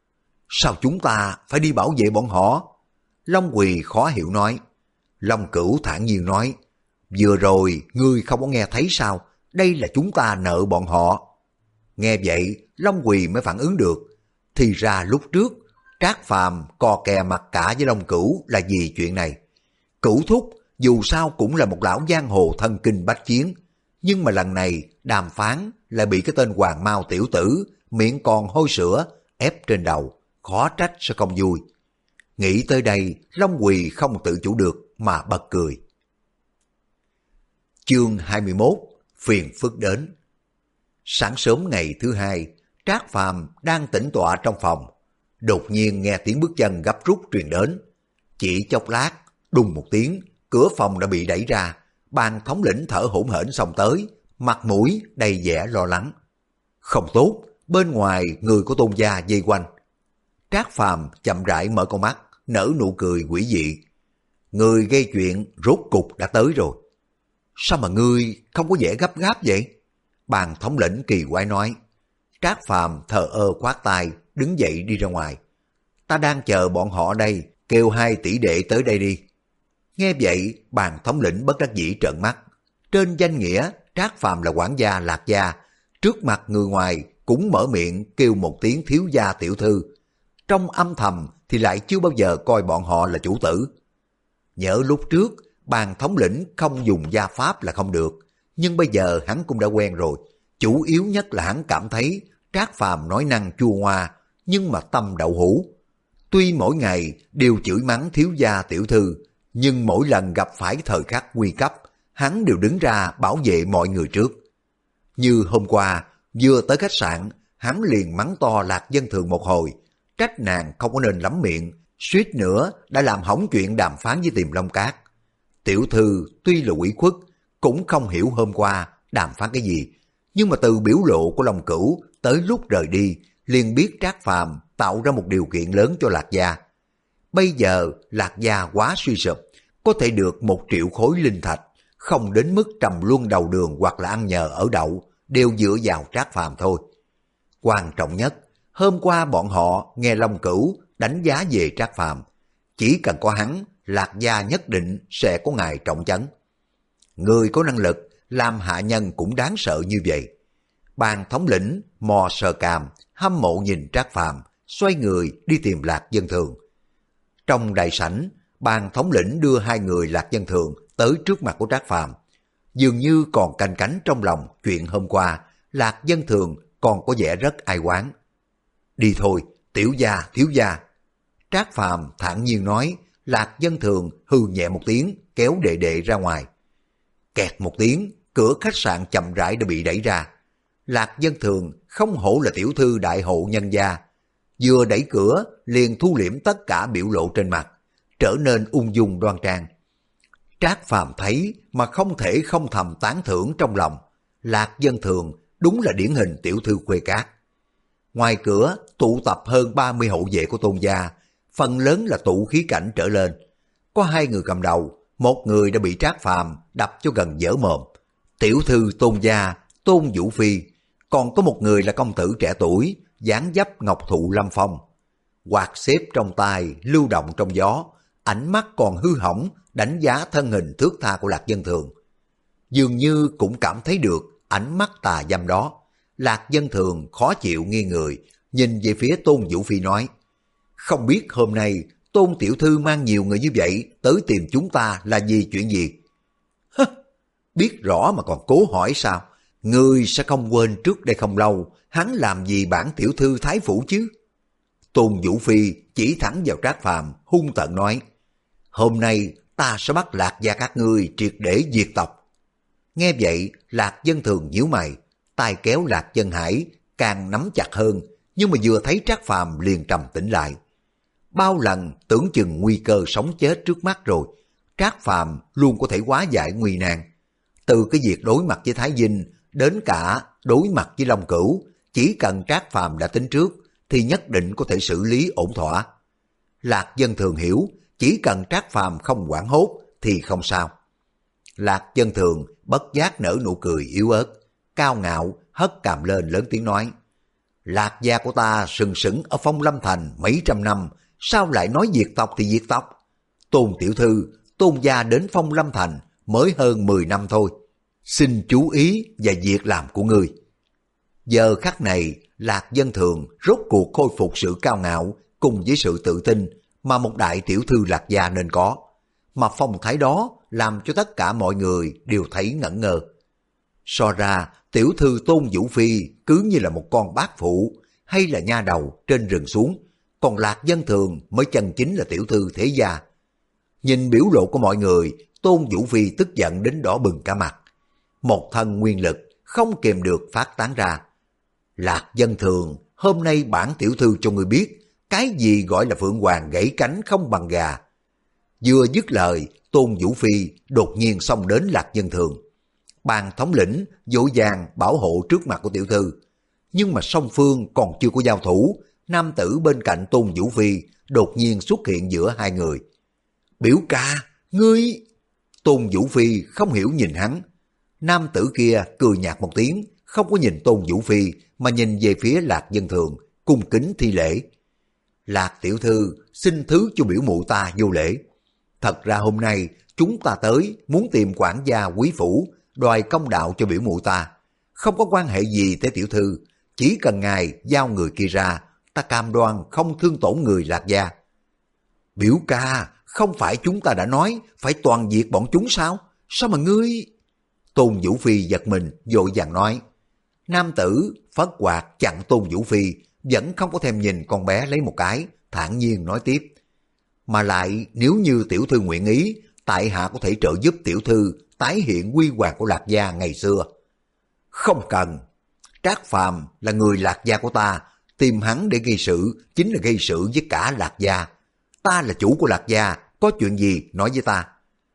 Sao chúng ta phải đi bảo vệ bọn họ? Long Quỳ khó hiểu nói. Long Cửu thản nhiên nói, vừa rồi ngươi không có nghe thấy sao? Đây là chúng ta nợ bọn họ. Nghe vậy, Long Quỳ mới phản ứng được. Thì ra lúc trước, Trác Phàm cò kè mặt cả với Long Cửu là vì chuyện này. Cửu thúc dù sao cũng là một lão giang hồ thân kinh bách chiến, nhưng mà lần này đàm phán lại bị cái tên Hoàng Mao tiểu tử miệng còn hôi sữa ép trên đầu, khó trách sẽ không vui. Nghĩ tới đây, Long Quỳ không tự chủ được mà bật cười. Chương hai mươi mốt, phiền phức đến. Sáng sớm ngày thứ hai, Trác Phàm đang tĩnh tọa trong phòng, đột nhiên nghe tiếng bước chân gấp rút truyền đến. Chỉ chốc lát, đùng một tiếng, cửa phòng đã bị đẩy ra, Ban thống lĩnh thở hổn hển xông tới, mặt mũi đầy vẻ lo lắng. Không tốt, bên ngoài người của Tôn gia vây quanh. Trác Phàm chậm rãi mở con mắt, nở nụ cười quỷ dị. Người gây chuyện rốt cục đã tới rồi. Sao mà ngươi không có vẻ gấp gáp vậy? Ban thống lĩnh kỳ quái nói. Trác Phàm thờ ơ khoát tay, đứng dậy đi ra ngoài. Ta đang chờ bọn họ đây, kêu hai tỷ đệ tới đây đi. Nghe vậy, Ban thống lĩnh bất đắc dĩ trợn mắt. Trên danh nghĩa, Trác Phàm là quản gia Lạc gia, trước mặt người ngoài cũng mở miệng kêu một tiếng thiếu gia tiểu thư. Trong âm thầm thì lại chưa bao giờ coi bọn họ là chủ tử. Nhớ lúc trước, Ban thống lĩnh không dùng gia pháp là không được, nhưng bây giờ hắn cũng đã quen rồi. Chủ yếu nhất là hắn cảm thấy Trác Phàm nói năng chua ngoa, nhưng mà tâm đậu hũ. Tuy mỗi ngày đều chửi mắng thiếu gia tiểu thư, nhưng mỗi lần gặp phải thời khắc nguy cấp, hắn đều đứng ra bảo vệ mọi người trước. Như hôm qua, vừa tới khách sạn, hắn liền mắng to Lạc Dân Thường một hồi, trách nàng không có nên lắm miệng, suýt nữa đã làm hỏng chuyện đàm phán với Tiềm Long Cát. Tiểu thư tuy là ủy khuất, cũng không hiểu hôm qua đàm phán cái gì, nhưng mà từ biểu lộ của Long Cửu tới lúc rời đi, liền biết Trác Phàm tạo ra một điều kiện lớn cho Lạc gia. Bây giờ Lạc gia quá suy sụp, có thể được một triệu khối linh thạch, không đến mức trầm luân đầu đường hoặc là ăn nhờ ở đậu, đều dựa vào Trác Phàm thôi. Quan trọng nhất, hôm qua bọn họ nghe Long Cửu đánh giá về Trác Phàm, chỉ cần có hắn, Lạc gia nhất định sẽ có ngài trọng chấn. Người có năng lực, làm hạ nhân cũng đáng sợ như vậy. Ban thống lĩnh mò sờ càm, hâm mộ nhìn Trác Phàm, xoay người đi tìm Lạc Dân Thường. Trong đại sảnh, Bàn thống lĩnh đưa hai người Lạc Dân Thường tới trước mặt của Trác Phàm, dường như còn canh cánh trong lòng chuyện hôm qua. Lạc Dân Thường còn có vẻ rất ai oán. Đi thôi, tiểu gia, thiếu gia. Trác Phàm thản nhiên nói. Lạc Dân Thường hừ nhẹ một tiếng, kéo đệ đệ ra ngoài. Kẹt một tiếng, cửa khách sạn chậm rãi đã bị đẩy ra. Lạc Dân Thường không hổ là tiểu thư đại hộ nhân gia, vừa đẩy cửa liền thu liễm tất cả biểu lộ trên mặt, trở nên ung dung đoan trang. Trác Phàm thấy mà không thể không thầm tán thưởng trong lòng. Lạc Dân Thường đúng là điển hình tiểu thư khuê cát. Ngoài cửa tụ tập hơn ba mươi hậu vệ của Tôn gia, phần lớn là tụ khí cảnh trở lên. Có hai người cầm đầu, một người đã bị Trác Phàm đập cho gần dở mồm, tiểu thư Tôn gia Tôn Vũ Phi, còn có một người là công tử trẻ tuổi, dáng dấp ngọc thụ lâm phong. Quạt xếp trong tay lưu động trong gió, ánh mắt còn hư hỏng đánh giá thân hình thước tha của Lạc Dân Thường. Dường như cũng cảm thấy được ánh mắt tà dâm đó. Lạc Dân Thường khó chịu nghiêng người, nhìn về phía Tôn Vũ Phi nói, không biết hôm nay Tôn tiểu thư mang nhiều người như vậy tới tìm chúng ta là vì chuyện gì? Hứ, biết rõ mà còn cố hỏi sao? Ngươi sẽ không quên trước đây không lâu hắn làm gì bản tiểu thư thái phủ chứ? Tôn Vũ Phi chỉ thẳng vào Trác Phàm hung tợn nói, hôm nay ta sẽ bắt Lạc gia các ngươi triệt để diệt tộc. Nghe vậy Lạc Dân Thường nhíu mày, tay kéo Lạc Dân Hải càng nắm chặt hơn, nhưng mà vừa thấy Trác Phàm liền trầm tĩnh lại. Bao lần tưởng chừng nguy cơ sống chết trước mắt rồi, Trác Phàm luôn có thể hóa giải nguy nan. Từ cái việc đối mặt với Thái Dinh đến cả đối mặt với Long Cửu, chỉ cần Trác Phàm đã tính trước thì nhất định có thể xử lý ổn thỏa. Lạc Dân Thường hiểu, chỉ cần Trác Phàm không hoảng hốt thì không sao. Lạc Dân Thường bất giác nở nụ cười yếu ớt, cao ngạo hất cằm lên lớn tiếng nói, Lạc gia của ta sừng sững ở Phong Lâm Thành mấy trăm năm, sao lại nói diệt tộc thì diệt tộc? Tôn tiểu thư, Tôn gia đến Phong Lâm Thành mới hơn mười năm thôi, xin chú ý và việc làm của ngươi. Giờ khắc này Lạc Dân Thường rốt cuộc khôi phục sự cao ngạo cùng với sự tự tin mà một đại tiểu thư Lạc gia nên có, mà phong thái đó làm cho tất cả mọi người đều thấy ngẩn ngơ. So ra tiểu thư Tôn Vũ Phi cứ như là một con bát phụ hay là nha đầu trên rừng xuống, còn Lạc Dân Thường mới chân chính là tiểu thư thế gia. Nhìn biểu lộ của mọi người, Tôn Vũ Phi tức giận đến đỏ bừng cả mặt, một thân nguyên lực không kìm được phát tán ra. Lạc Dân Thường, hôm nay bản tiểu thư cho người biết cái gì gọi là phượng hoàng gãy cánh không bằng gà. Vừa dứt lời, Tôn Vũ Phi đột nhiên xông đến Lạc Dân Thường. Bàn thống lĩnh dỗ dàng bảo hộ trước mặt của tiểu thư, nhưng mà song phương còn chưa có giao thủ, nam tử bên cạnh Tôn Vũ Phi đột nhiên xuất hiện giữa hai người. Biểu ca, ngươi... Tôn Vũ Phi không hiểu nhìn hắn. Nam tử kia cười nhạt một tiếng, không có nhìn Tôn Vũ Phi mà nhìn về phía Lạc Dân Thường, cung kính thi lễ. Lạc tiểu thư xin thứ cho biểu mụ ta vô lễ. Thật ra hôm nay chúng ta tới muốn tìm quản gia quý phủ đòi công đạo cho biểu mụ ta, không có quan hệ gì tới tiểu thư, chỉ cần ngài giao người kia ra, ta cam đoan không thương tổn người Lạc gia. Biểu ca, không phải chúng ta đã nói phải toàn diệt bọn chúng sao? Sao mà ngươi... Tôn Vũ Phi giật mình vội vàng nói. Nam tử phất quạt chặn Tôn Vũ Phi, vẫn không có thèm nhìn con bé lấy một cái, thản nhiên nói tiếp. Mà lại nếu như tiểu thư nguyện ý, tại hạ có thể trợ giúp tiểu thư tái hiện quy hoàng của Lạc gia ngày xưa. Không cần. Trác Phàm là người Lạc gia của ta, tìm hắn để gây sự chính là gây sự với cả Lạc gia. Ta là chủ của Lạc gia, có chuyện gì nói với ta.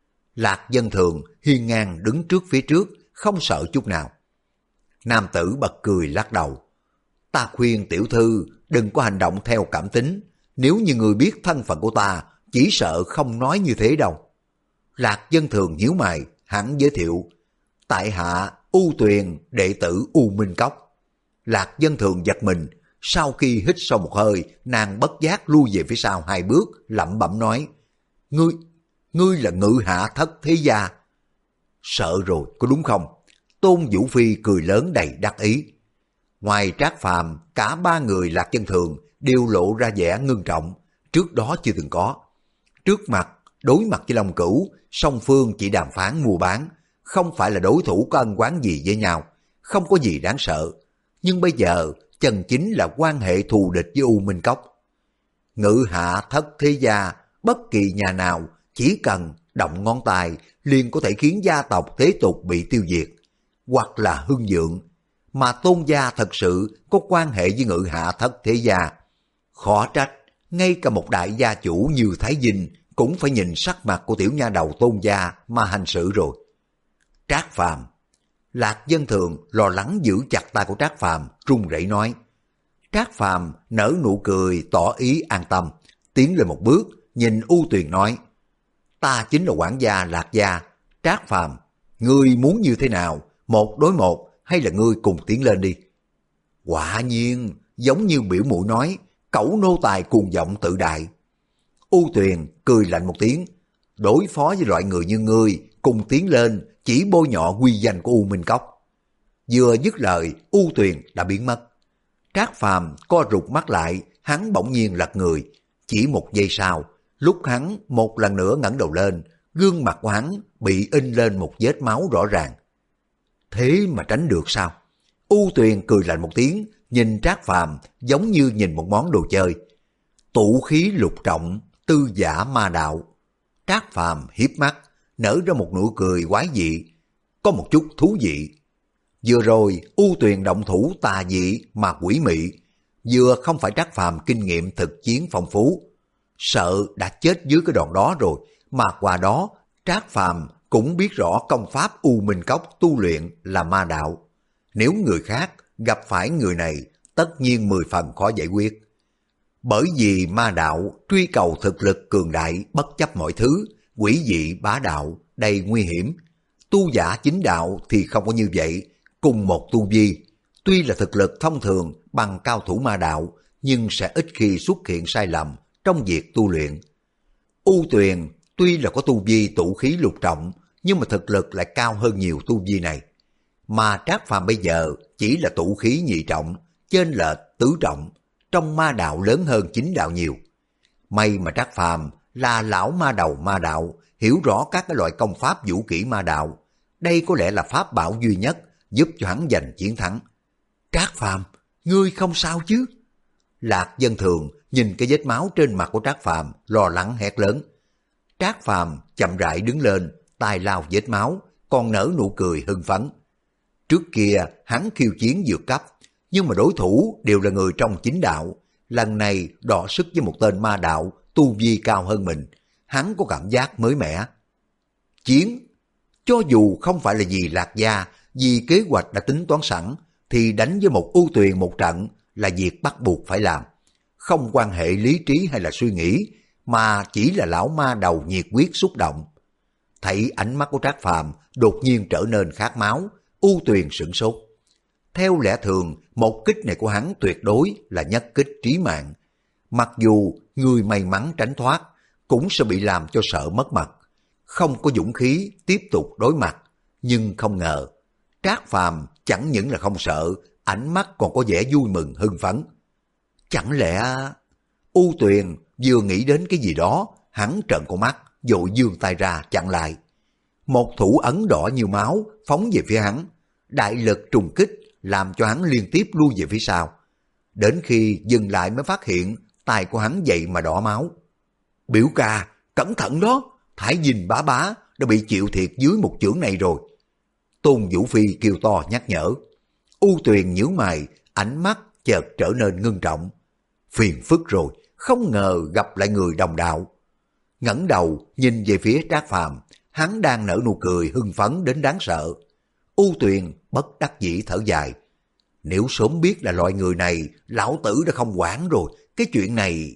Lạc Dân Thường hiên ngang đứng trước phía trước, không sợ chút nào. Nam tử bật cười lắc đầu. Ta khuyên tiểu thư đừng có hành động theo cảm tính, nếu như người biết thân phận của ta, chỉ sợ không nói như thế đâu. Lạc Dân Thường nhíu mày, hắn giới thiệu. Tại hạ U Tuyền, đệ tử U Minh Cốc. Lạc Dân Thường giật mình, sau khi hít sâu một hơi, nàng bất giác lui về phía sau hai bước, lẩm bẩm nói. Ngươi, ngươi là ngự hạ thất thế gia. Sợ rồi, có đúng không? Tôn Vũ Phi cười lớn đầy đắc ý. Ngoài Trác Phàm, cả ba người Lạc Dân Thường đều lộ ra vẻ ngưng trọng, trước đó chưa từng có. Trước mặt đối mặt với Long Cửu, song phương chỉ đàm phán mua bán, không phải là đối thủ có ân oán gì với nhau, không có gì đáng sợ. Nhưng bây giờ, chân chính là quan hệ thù địch với U Minh Cốc. Ngự hạ thất thế gia, bất kỳ nhà nào chỉ cần động ngón tay liền có thể khiến gia tộc thế tục bị tiêu diệt, hoặc là hưng vượng. Mà Tôn gia thật sự có quan hệ với ngự hạ thất thế gia. Khó trách, ngay cả một đại gia chủ như Thái Dinh cũng phải nhìn sắc mặt của tiểu nha đầu Tôn gia mà hành sự rồi. Trác Phàm, Lạc Dân Thường lo lắng giữ chặt tay của Trác Phàm, run rẩy nói. Trác Phàm nở nụ cười tỏ ý an tâm, tiến lên một bước, nhìn U Tuyền nói: ta chính là quản gia Lạc gia. Trác Phàm, ngươi muốn như thế nào, một đối một hay là ngươi cùng tiến lên đi? Quả nhiên, giống như biểu muội nói, cẩu nô tài cuồng vọng tự đại. U Tuyền cười lạnh một tiếng, đối phó với loại người như ngươi, cùng tiến lên chỉ bôi nhọ uy danh của U Minh Cốc. Vừa dứt lời, U Tuyền đã biến mất. Trác Phàm co rụt mắt lại, hắn bỗng nhiên lật người. Chỉ một giây sau, lúc hắn một lần nữa ngẩng đầu lên, gương mặt của hắn bị in lên một vết máu rõ ràng. Thế mà tránh được sao? U Tuyền cười lạnh một tiếng, nhìn Trác Phàm giống như nhìn một món đồ chơi. Tụ khí lục trọng, tư giả ma đạo. Trác Phàm hiếp mắt, nở ra một nụ cười quái dị, có một chút thú vị. Vừa rồi U Tuyền động thủ tà dị mà quỷ mị, vừa không phải Trác Phàm kinh nghiệm thực chiến phong phú, sợ đã chết dưới cái đòn đó rồi, mà qua đó Trác Phàm cũng biết rõ công pháp U Minh Cốc tu luyện là ma đạo. Nếu người khác gặp phải người này, tất nhiên mười phần khó giải quyết. Bởi vì ma đạo truy cầu thực lực cường đại bất chấp mọi thứ, quỷ dị bá đạo, đầy nguy hiểm. Tu giả chính đạo thì không có như vậy, cùng một tu vi, tuy là thực lực thông thường bằng cao thủ ma đạo, nhưng sẽ ít khi xuất hiện sai lầm trong việc tu luyện. U Tuyền tuy là có tu vi tụ khí lục trọng, nhưng mà thực lực lại cao hơn nhiều tu vi này. Mà Trác Phàm bây giờ chỉ là tụ khí nhị trọng, chênh lệch tứ trọng, trong ma đạo lớn hơn chính đạo nhiều. May mà Trác Phàm là lão ma đầu ma đạo, hiểu rõ các cái loại công pháp vũ kỹ ma đạo. Đây có lẽ là pháp bảo duy nhất giúp cho hắn giành chiến thắng. Trác Phàm, ngươi không sao chứ? Lạc Dân Thường nhìn cái vết máu trên mặt của Trác Phàm, lo lắng hét lớn. Trác Phàm chậm rãi đứng lên, tay lau vết máu, còn nở nụ cười hưng phấn. Trước kia hắn khiêu chiến vượt cấp, nhưng mà đối thủ đều là người trong chính đạo. Lần này đọ sức với một tên ma đạo tu vi cao hơn mình, hắn có cảm giác mới mẻ. Chiến, cho dù không phải là vì Lạc gia, vì kế hoạch đã tính toán sẵn, thì đánh với một U Tuyền một trận là việc bắt buộc phải làm. Không quan hệ lý trí hay là suy nghĩ, mà chỉ là lão ma đầu nhiệt huyết xúc động. Thấy ánh mắt của Trác Phàm đột nhiên trở nên khát máu, U Tuyền sửng sốt. Theo lẽ thường, một kích này của hắn tuyệt đối là nhất kích trí mạng. Mặc dù người may mắn tránh thoát, cũng sẽ bị làm cho sợ mất mặt, không có dũng khí tiếp tục đối mặt. Nhưng không ngờ, Trác Phàm chẳng những là không sợ, ánh mắt còn có vẻ vui mừng hưng phấn. Chẳng lẽ... U Tuyền vừa nghĩ đến cái gì đó, hắn trợn con mắt, vội giương tay ra chặn lại. Một thủ ấn đỏ như máu phóng về phía hắn, đại lực trùng kích làm cho hắn liên tiếp lui về phía sau. Đến khi dừng lại mới phát hiện tay của hắn vậy mà đỏ máu. Biểu ca, cẩn thận đó, Thái Dinh bá bá đã bị chịu thiệt dưới một chưởng này rồi. Tôn Vũ Phi kêu to nhắc nhở. U Tuyền nhíu mày, ánh mắt chợt trở nên ngưng trọng. Phiền phức rồi, không ngờ gặp lại người đồng đạo. Ngẩng đầu nhìn về phía Trác Phàm, hắn đang nở nụ cười hưng phấn đến đáng sợ. U Tuyền bất đắc dĩ thở dài. Nếu sớm biết là loại người này, lão tử đã không quản rồi, cái chuyện này...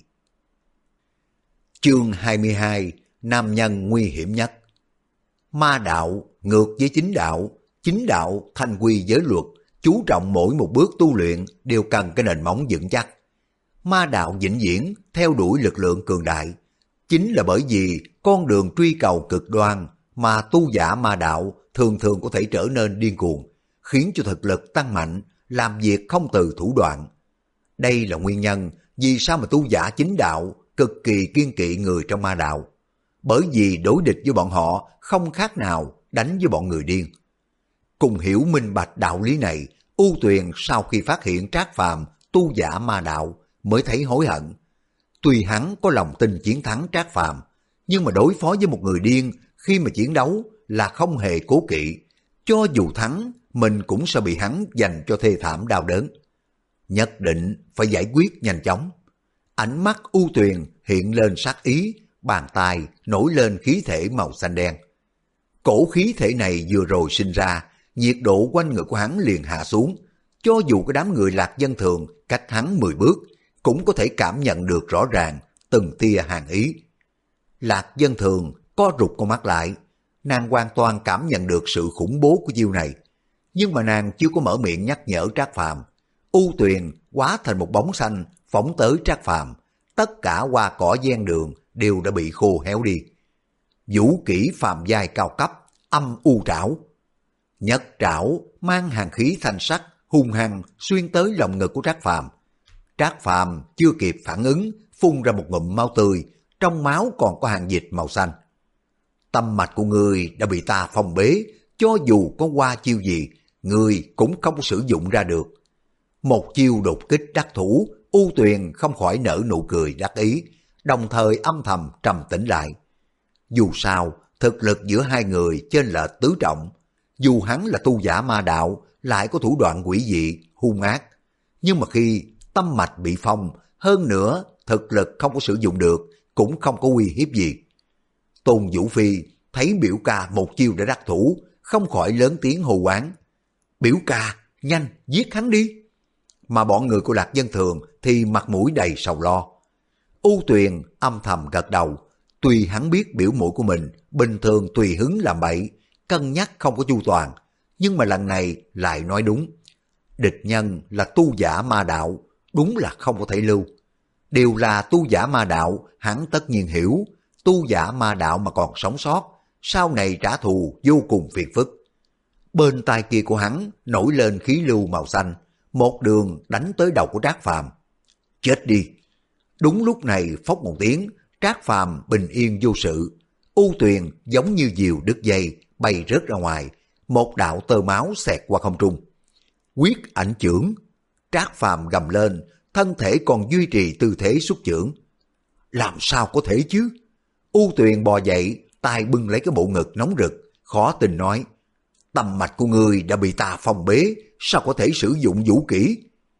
Chương hai mươi hai, nam nhân nguy hiểm nhất. Ma đạo ngược với chính đạo, chính đạo thanh quy giới luật, chú trọng mỗi một bước tu luyện đều cần cái nền móng vững chắc. Ma đạo vĩnh viễn theo đuổi lực lượng cường đại, chính là bởi vì con đường truy cầu cực đoan mà tu giả ma đạo thường thường có thể trở nên điên cuồng, khiến cho thực lực tăng mạnh, làm việc không từ thủ đoạn. Đây là nguyên nhân vì sao mà tu giả chính đạo cực kỳ kiên kỵ người trong ma đạo. bởi vì đối địch với bọn họ không khác nào đánh với bọn người điên. Cùng hiểu minh bạch đạo lý này, U Tuyền sau khi phát hiện Trác Phàm tu giả ma đạo mới thấy hối hận. Tuy hắn có lòng tin chiến thắng Trác Phàm, nhưng mà đối phó với một người điên khi mà chiến đấu là không hề cố kỵ. Cho dù thắng, mình cũng sẽ bị hắn dành cho thê thảm đau đớn. Nhất định phải giải quyết nhanh chóng. Ánh mắt U Tuyền hiện lên sát ý, bàn tay nổi lên khí thể màu xanh đen. Cổ khí thể này vừa rồi sinh ra, nhiệt độ quanh người của hắn liền hạ xuống. Cho dù cái đám người Lạc Dân Thường cách hắn mười bước, cũng có thể cảm nhận được rõ ràng từng tia hàn ý. Lạc Dân Thường co rụt con mắt lại, nàng hoàn toàn cảm nhận được sự khủng bố của chiêu này. Nhưng mà nàng chưa có mở miệng nhắc nhở Trác Phàm. U Tuyền hóa thành một bóng xanh phóng tới Trác Phàm, tất cả hoa cỏ ven đường đều đã bị khô héo đi. Vũ kỹ phàm giai cao cấp, âm u trảo. Nhất trảo mang hàn khí thanh sắc, hung hăng xuyên tới lòng ngực của Trác Phàm. Trác Phàm chưa kịp phản ứng, phun ra một ngụm máu tươi, trong máu còn có hàn dịch màu xanh. Tâm mạch của người đã bị ta phong bế, cho dù có qua chiêu gì, người cũng không sử dụng ra được. Một chiêu đột kích đắc thủ, U Tuyền không khỏi nở nụ cười đắc ý, đồng thời âm thầm trầm tĩnh lại. Dù sao, thực lực giữa hai người trên lệch tứ trọng, dù hắn là tu giả ma đạo, lại có thủ đoạn quỷ dị, hung ác. Nhưng mà khi tâm mạch bị phong, hơn nữa thực lực không có sử dụng được, cũng không có uy hiếp gì. Tôn Vũ Phi thấy biểu ca một chiêu đã đắc thủ, không khỏi lớn tiếng hô oán. Biểu ca, nhanh, giết hắn đi. Mà bọn người của Lạc Dân Thường thì mặt mũi đầy sầu lo. U Tuyền âm thầm gật đầu, tuy hắn biết biểu mũi của mình bình thường tùy hứng làm bậy, cân nhắc không có chu toàn, nhưng mà lần này lại nói đúng. Địch nhân là tu giả ma đạo, đúng là không có thể lưu. Đều là tu giả ma đạo, hắn tất nhiên hiểu, tu giả ma đạo mà còn sống sót, sau này trả thù vô cùng phiền phức. Bên tai kia của hắn nổi lên khí lưu màu xanh, một đường đánh tới đầu của Trác Phàm. Chết đi! Đúng lúc này phốc một tiếng, Trác Phàm bình yên vô sự. U Tuyền giống như diều đứt dây, bay rớt ra ngoài, một đạo tơ máu xẹt qua không trung. Quyết ảnh chưởng! Trác Phàm gầm lên, thân thể còn duy trì tư thế xuất chưởng. Làm sao có thể chứ? U Tuyền bò dậy, tay bưng lấy cái bộ ngực nóng rực, khó tin nói. Tâm mạch của ngươi đã bị ta phong bế, sao có thể sử dụng vũ kỹ?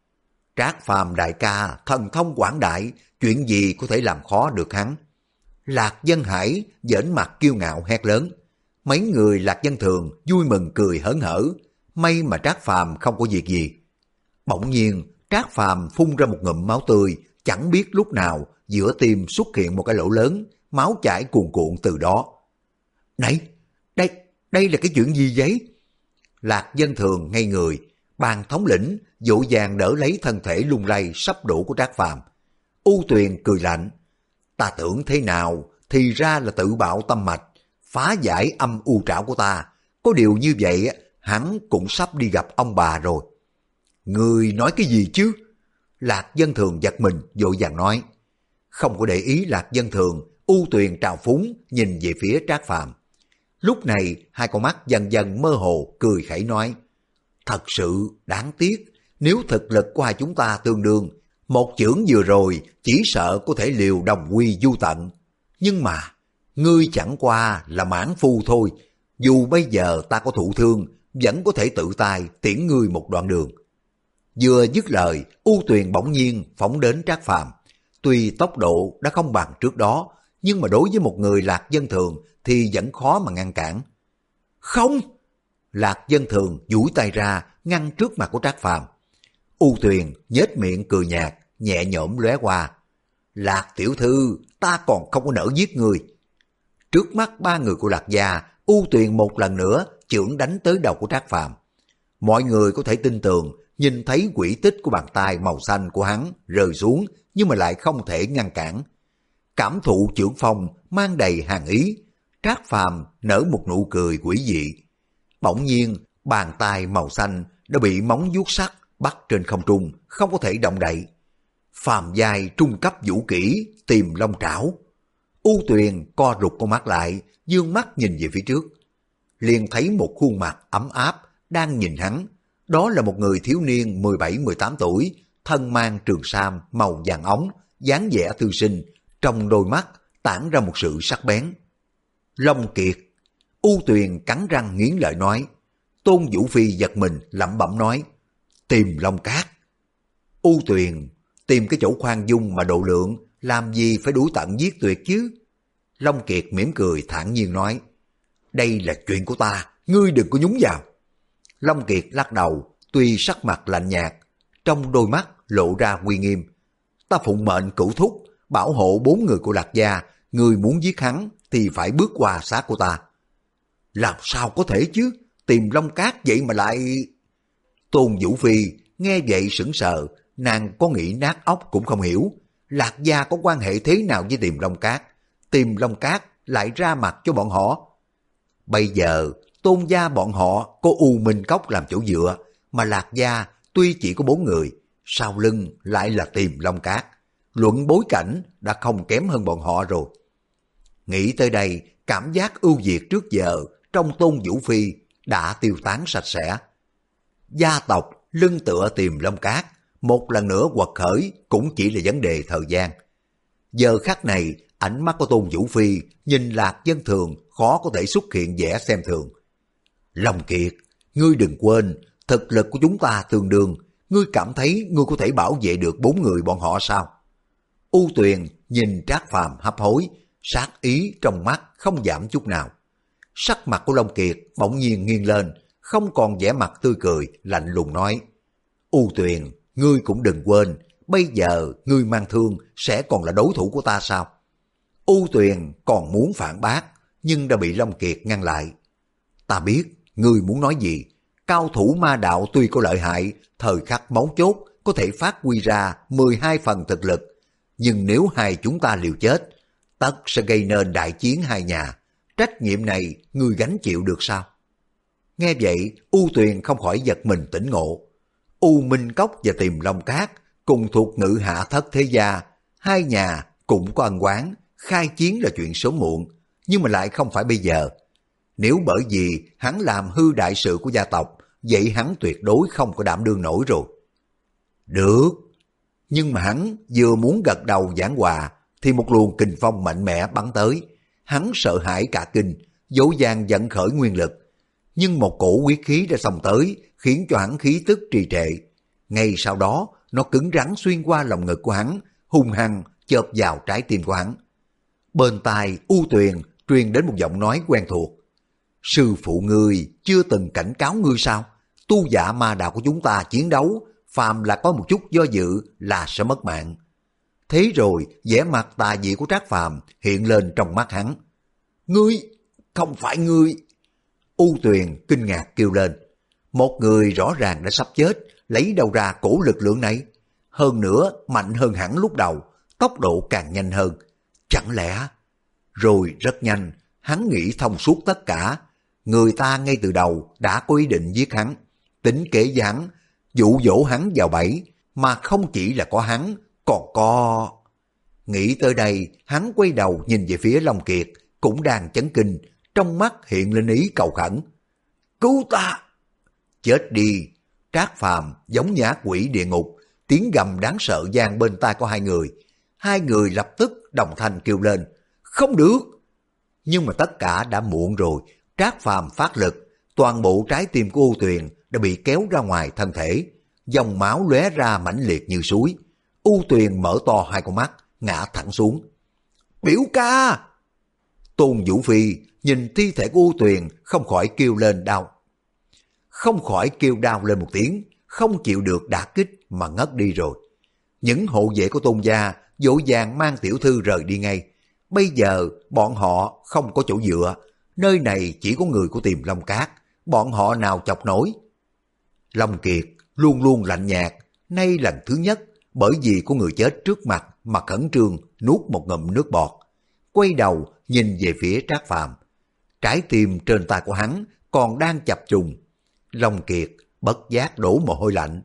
Trác Phàm đại ca, thần thông quảng đại, chuyện gì có thể làm khó được hắn? Lạc Dân Hải giỡn mặt kiêu ngạo hét lớn. Mấy người Lạc Dân Thường vui mừng cười hớn hở, may mà Trác Phàm không có việc gì. Bỗng nhiên, Trác Phàm phun ra một ngụm máu tươi, chẳng biết lúc nào giữa tim xuất hiện một cái lỗ lớn, máu chảy cuồn cuộn từ đó. Này, đây, đây là cái chuyện gì vậy? Lạc Dân Thường ngây người, Bàn thống lĩnh vội vàng đỡ lấy thân thể lung lay sắp đổ của Trác Phàm. U Tuyền cười lạnh, ta tưởng thế nào thì ra là tự bạo tâm mạch, phá giải âm u trảo của ta, có điều như vậy hắn cũng sắp đi gặp ông bà rồi. Người nói cái gì chứ? Lạc Dân Thường giật mình vội vàng nói. Không có để ý Lạc Dân Thường, U Tuyền trào phúng nhìn về phía Trác Phàm. Lúc này hai con mắt dần dần mơ hồ cười khẩy nói, thật sự đáng tiếc, nếu thực lực của hai chúng ta tương đương, một chưởng vừa rồi chỉ sợ có thể liều đồng quy du tận. Nhưng mà, ngươi chẳng qua là mãn phu thôi, dù bây giờ ta có thụ thương, vẫn có thể tự tay tiễn ngươi một đoạn đường. Vừa dứt lời, U Tuyền bỗng nhiên phóng đến Trác Phàm. Tuy tốc độ đã không bằng trước đó, nhưng mà đối với một người Lạc Dân Thường thì vẫn khó mà ngăn cản. Không! Lạc Dân Thường duỗi tay ra ngăn trước mặt của Trác Phàm. U Tuyền nhếch miệng cười nhạt, nhẹ nhõm lóe qua. Lạc tiểu thư, ta còn không có nỡ giết người. Trước mắt ba người của Lạc gia, U Tuyền một lần nữa chưởng đánh tới đầu của Trác Phàm. Mọi người có thể tin tưởng, nhìn thấy quỹ tích của bàn tay màu xanh của hắn rơi xuống, nhưng mà lại không thể ngăn cản. Cảm thụ chưởng phong mang đầy hàn ý, Trác Phàm nở một nụ cười quỷ dị. Bỗng nhiên, bàn tay màu xanh đã bị móng vuốt sắt bắt trên không trung, không có thể động đậy. Phàm giai trung cấp vũ kỹ tìm long trảo. U Tuyền co rụt con mắt lại, dương mắt nhìn về phía trước. Liền thấy một khuôn mặt ấm áp đang nhìn hắn. Đó là một người thiếu niên mười bảy mười tám tuổi, thân mang trường sam màu vàng óng, dáng vẻ thư sinh, trong đôi mắt tản ra một sự sắc bén. Long Kiệt. U Tuyền cắn răng nghiến lợi nói. Tôn Vũ Phi giật mình lẩm bẩm nói. Tìm Long Cát. U Tuyền, tìm cái chỗ khoan dung mà độ lượng, làm gì phải đuổi tận giết tuyệt chứ? Long Kiệt mỉm cười thản nhiên nói. Đây là chuyện của ta, ngươi đừng có nhúng vào. Long Kiệt lắc đầu, tuy sắc mặt lạnh nhạt, trong đôi mắt lộ ra uy nghiêm. Ta phụng mệnh cửu thúc, bảo hộ bốn người của Lạc gia, người muốn giết hắn thì phải bước qua xác của ta. Làm sao có thể chứ, tìm Long Cát vậy mà lại... Tôn Vũ Phi nghe vậy sững sờ, nàng có nghĩ nát óc cũng không hiểu. Lạc gia có quan hệ thế nào với tìm Long Cát? Tìm Long Cát lại ra mặt cho bọn họ. Bây giờ Tôn gia bọn họ có U Minh Cốc làm chỗ dựa, mà Lạc gia tuy chỉ có bốn người, sau lưng lại là tìm Long Cát. Luận bối cảnh đã không kém hơn bọn họ rồi. Nghĩ tới đây, cảm giác ưu việt trước giờ trong Tôn Vũ Phi đã tiêu tán sạch sẽ. Gia tộc lưng tựa tìm Long Cát, một lần nữa quật khởi cũng chỉ là vấn đề thời gian. Giờ khắc này, ánh mắt của Tôn Vũ Phi nhìn Lạc Dân Thường khó có thể xuất hiện vẻ xem thường. Long Kiệt, ngươi đừng quên, thực lực của chúng ta tương đương, ngươi cảm thấy ngươi có thể bảo vệ được bốn người bọn họ sao? U Tuyền nhìn Trác Phàm hấp hối, sát ý trong mắt không giảm chút nào. Sắc mặt của Long Kiệt bỗng nhiên nghiêng lên, không còn vẻ mặt tươi cười, lạnh lùng nói. U Tuyền, ngươi cũng đừng quên, bây giờ ngươi mang thương sẽ còn là đối thủ của ta sao? U Tuyền còn muốn phản bác, nhưng đã bị Long Kiệt ngăn lại. Ta biết, ngươi muốn nói gì. Cao thủ ma đạo tuy có lợi hại, thời khắc mấu chốt có thể phát huy ra mười hai phần thực lực. Nhưng nếu hai chúng ta liều chết, tất sẽ gây nên đại chiến hai nhà. Trách nhiệm này ngươi gánh chịu được sao? Nghe vậy, U Tuyền không khỏi giật mình tỉnh ngộ. U Minh Cốc và Tìm Long Cát cùng thuộc Ngự Hạ Thất Thế Gia, hai nhà cũng có ân oán, khai chiến là chuyện sớm muộn, nhưng mà lại không phải bây giờ. Nếu bởi vì hắn làm hư đại sự của gia tộc, vậy hắn tuyệt đối không có đảm đương nổi rồi. Được, nhưng mà hắn vừa muốn gật đầu giảng hòa, thì một luồng kình phong mạnh mẽ bắn tới. Hắn sợ hãi cả kinh, dỗ dàng dẫn khởi nguyên lực. Nhưng một cổ quyết khí đã xông tới, khiến cho hắn khí tức trì trệ. Ngay sau đó, nó cứng rắn xuyên qua lòng ngực của hắn, hung hăng chộp vào trái tim của hắn. Bên tai U Tuyền truyền đến một giọng nói quen thuộc. Sư phụ ngươi chưa từng cảnh cáo ngươi sao? Tu giả ma đạo của chúng ta chiến đấu, phàm là có một chút do dự là sẽ mất mạng. Thế rồi vẻ mặt tà dị của Trác Phàm hiện lên trong mắt hắn. Ngươi, không phải ngươi. U Tuyền kinh ngạc kêu lên. Một người rõ ràng đã sắp chết, lấy đâu ra cổ lực lượng này? Hơn nữa mạnh hơn hẳn lúc đầu, tốc độ càng nhanh hơn. Chẳng lẽ... Rồi rất nhanh, hắn nghĩ thông suốt tất cả. Người ta ngay từ đầu đã có ý định giết hắn, tính kế với hắn, dụ dỗ hắn vào bẫy, mà không chỉ là có hắn, còn có... Nghĩ tới đây, hắn quay đầu nhìn về phía Long Kiệt, cũng đang chấn kinh, trong mắt hiện lên ý cầu khẩn. Cứu ta! Chết đi! Trác Phàm giống như ác quỷ địa ngục, tiếng gầm đáng sợ vang bên tai của hai người. Hai người lập tức đồng thanh kêu lên. Không được! Nhưng mà tất cả đã muộn rồi. Trác Phàm phát lực, toàn bộ trái tim của U Tuyền đã bị kéo ra ngoài thân thể, dòng máu lóe ra mãnh liệt như suối. U Tuyền mở to hai con mắt, ngã thẳng xuống. Biểu ca! Tôn Vũ Phi nhìn thi thể của U Tuyền không khỏi kêu lên đau. Không khỏi kêu đau lên một tiếng, không chịu được đả kích mà ngất đi rồi. Những hộ vệ của Tôn gia vội vàng mang tiểu thư rời đi ngay. Bây giờ bọn họ không có chỗ dựa, nơi này chỉ có người của Tìm Long Cát, bọn họ nào chọc nổi. Long Kiệt luôn luôn lạnh nhạt, nay lần thứ nhất bởi vì có người chết trước mặt mà khẩn trương nuốt một ngụm nước bọt, quay đầu nhìn về phía Trác Phàm. Trái tim trên tay của hắn còn đang chập trùng. Long Kiệt bất giác đổ mồ hôi lạnh.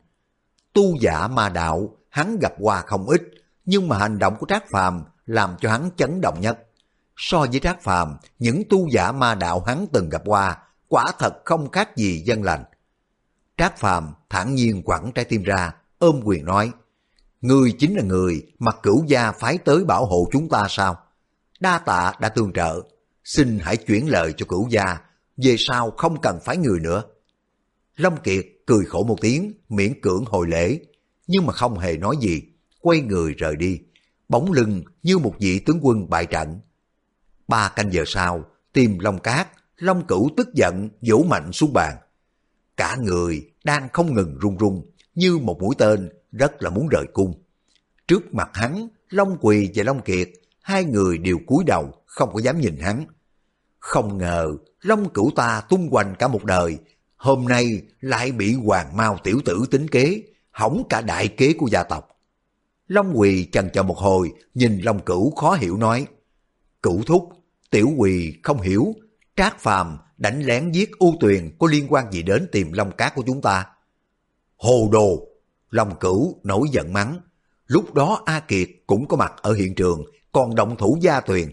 Tu giả ma đạo hắn gặp qua không ít, nhưng mà hành động của Trác Phàm làm cho hắn chấn động nhất. so với Trác Phàm, những tu giả ma đạo hắn từng gặp qua, quả thật không khác gì dân lành. Trác Phàm thản nhiên quẳng trái tim ra, ôm quyền nói, ngươi chính là người mà Cửu gia phái tới bảo hộ chúng ta sao? Đa tạ đã tương trợ, xin hãy chuyển lời cho Cửu gia, về sau không cần phái người nữa. Long Kiệt cười khổ một tiếng, miễn cưỡng hồi lễ, nhưng mà không hề nói gì, quay người rời đi, bóng lưng như một vị tướng quân bại trận. Ba canh giờ sau, tìm Long Cát, Long Cửu tức giận vỗ mạnh xuống bàn. Cả người đang không ngừng run run, như một mũi tên, rất là muốn rời cung. Trước mặt hắn, Long Quỳ và Long Kiệt, hai người đều cúi đầu, không có dám nhìn hắn. Không ngờ, Long Cửu ta tung hoành cả một đời, hôm nay lại bị Hoàng Mao tiểu tử tính kế, hỏng cả đại kế của gia tộc. Long Quỳ chần chờ một hồi, nhìn Long Cửu khó hiểu nói, Cửu thúc, tiểu Quỳ không hiểu, Trác Phàm đánh lén giết U Tuyền có liên quan gì đến tìm Long Cát của chúng ta? Hồ đồ! Long Cửu nổi giận mắng, lúc đó A Kiệt cũng có mặt ở hiện trường, còn động thủ Gia Tuyền.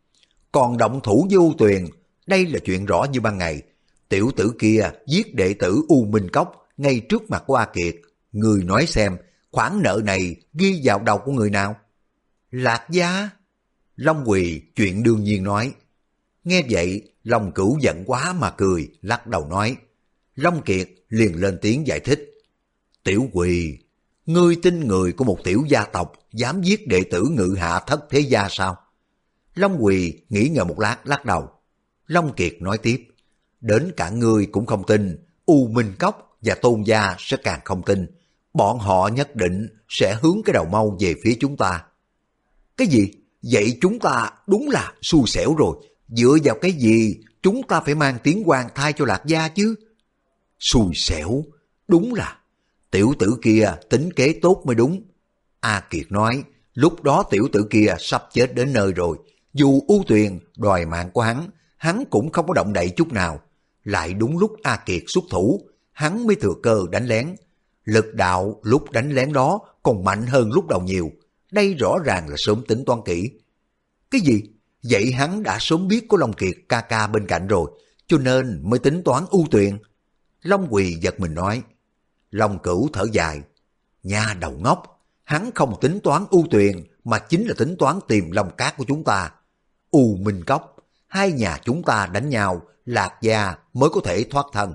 Còn động thủ với U Tuyền, đây là chuyện rõ như ban ngày. Tiểu tử kia giết đệ tử U Minh Cốc ngay trước mặt của A Kiệt. Người nói xem, khoản nợ này ghi vào đầu của người nào? Lạc Gia? Long Quỳ chuyện đương nhiên nói. Nghe vậy, Long Cửu giận quá mà cười, lắc đầu nói. Long Kiệt liền lên tiếng giải thích. Tiểu Quỳ, ngươi tin người của một tiểu gia tộc dám giết đệ tử Ngự Hạ Thất Thế Gia sao? Long Quỳ nghĩ ngợi một lát lắc đầu. Long Kiệt nói tiếp. Đến cả ngươi cũng không tin, U Minh Cốc và Tôn Gia sẽ càng không tin. Bọn họ nhất định sẽ hướng cái đầu mâu về phía chúng ta. Cái gì? Vậy chúng ta đúng là xui xẻo rồi. Dựa vào cái gì chúng ta phải mang tiếng Hoàng thay cho Lạc Gia chứ? Xui xẻo, đúng là tiểu tử kia tính kế tốt mới đúng. A Kiệt nói, lúc đó tiểu tử kia sắp chết đến nơi rồi. Dù U Tuyền đòi mạng của hắn, hắn cũng không có động đậy chút nào. Lại đúng lúc A Kiệt xuất thủ, hắn mới thừa cơ đánh lén. Lực đạo lúc đánh lén đó còn mạnh hơn lúc đầu nhiều. Đây rõ ràng là sớm tính toán kỹ. Cái gì? Vậy hắn đã sớm biết có Long Kiệt ca ca bên cạnh rồi, cho nên mới tính toán U Tuyền. Long Quỳ giật mình nói. Long Cửu thở dài. Nha đầu ngốc, hắn không tính toán U Tuyền mà chính là tính toán tìm Long Cát của chúng ta. U Minh Cốc, hai nhà chúng ta đánh nhau, Lạc Gia mới có thể thoát thân.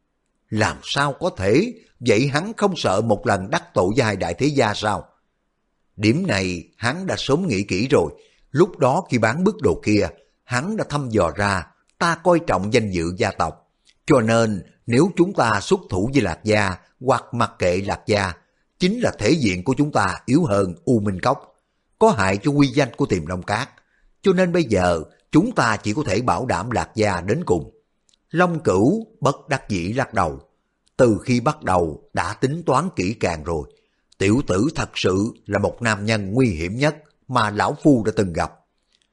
Làm sao có thể? Vậy hắn không sợ một lần đắc tội với hai đại thế gia sao? Điểm này hắn đã sớm nghĩ kỹ rồi. Lúc đó khi bán bức đồ kia, hắn đã thăm dò ra ta coi trọng danh dự gia tộc. Cho nên nếu chúng ta xuất thủ với Lạc Gia hoặc mặc kệ Lạc Gia, chính là thể diện của chúng ta yếu hơn U Minh Cốc, có hại cho uy danh của Tiềm Long Cát. Cho nên bây giờ chúng ta chỉ có thể bảo đảm Lạc Gia đến cùng. Long Cửu bất đắc dĩ lắc đầu. Từ khi bắt đầu đã tính toán kỹ càng rồi. Tiểu tử thật sự là một nam nhân nguy hiểm nhất mà lão phu đã từng gặp.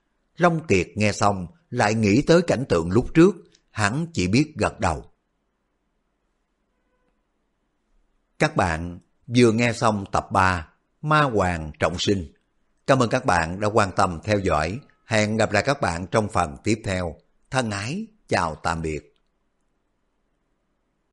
Long Kiệt nghe xong lại nghĩ tới cảnh tượng lúc trước, hắn chỉ biết gật đầu. Các bạn vừa nghe xong tập ba Ma Hoàng Trọng Sinh. Cảm ơn các bạn đã quan tâm theo dõi. Hẹn gặp lại các bạn trong phần tiếp theo. Thân ái, chào tạm biệt.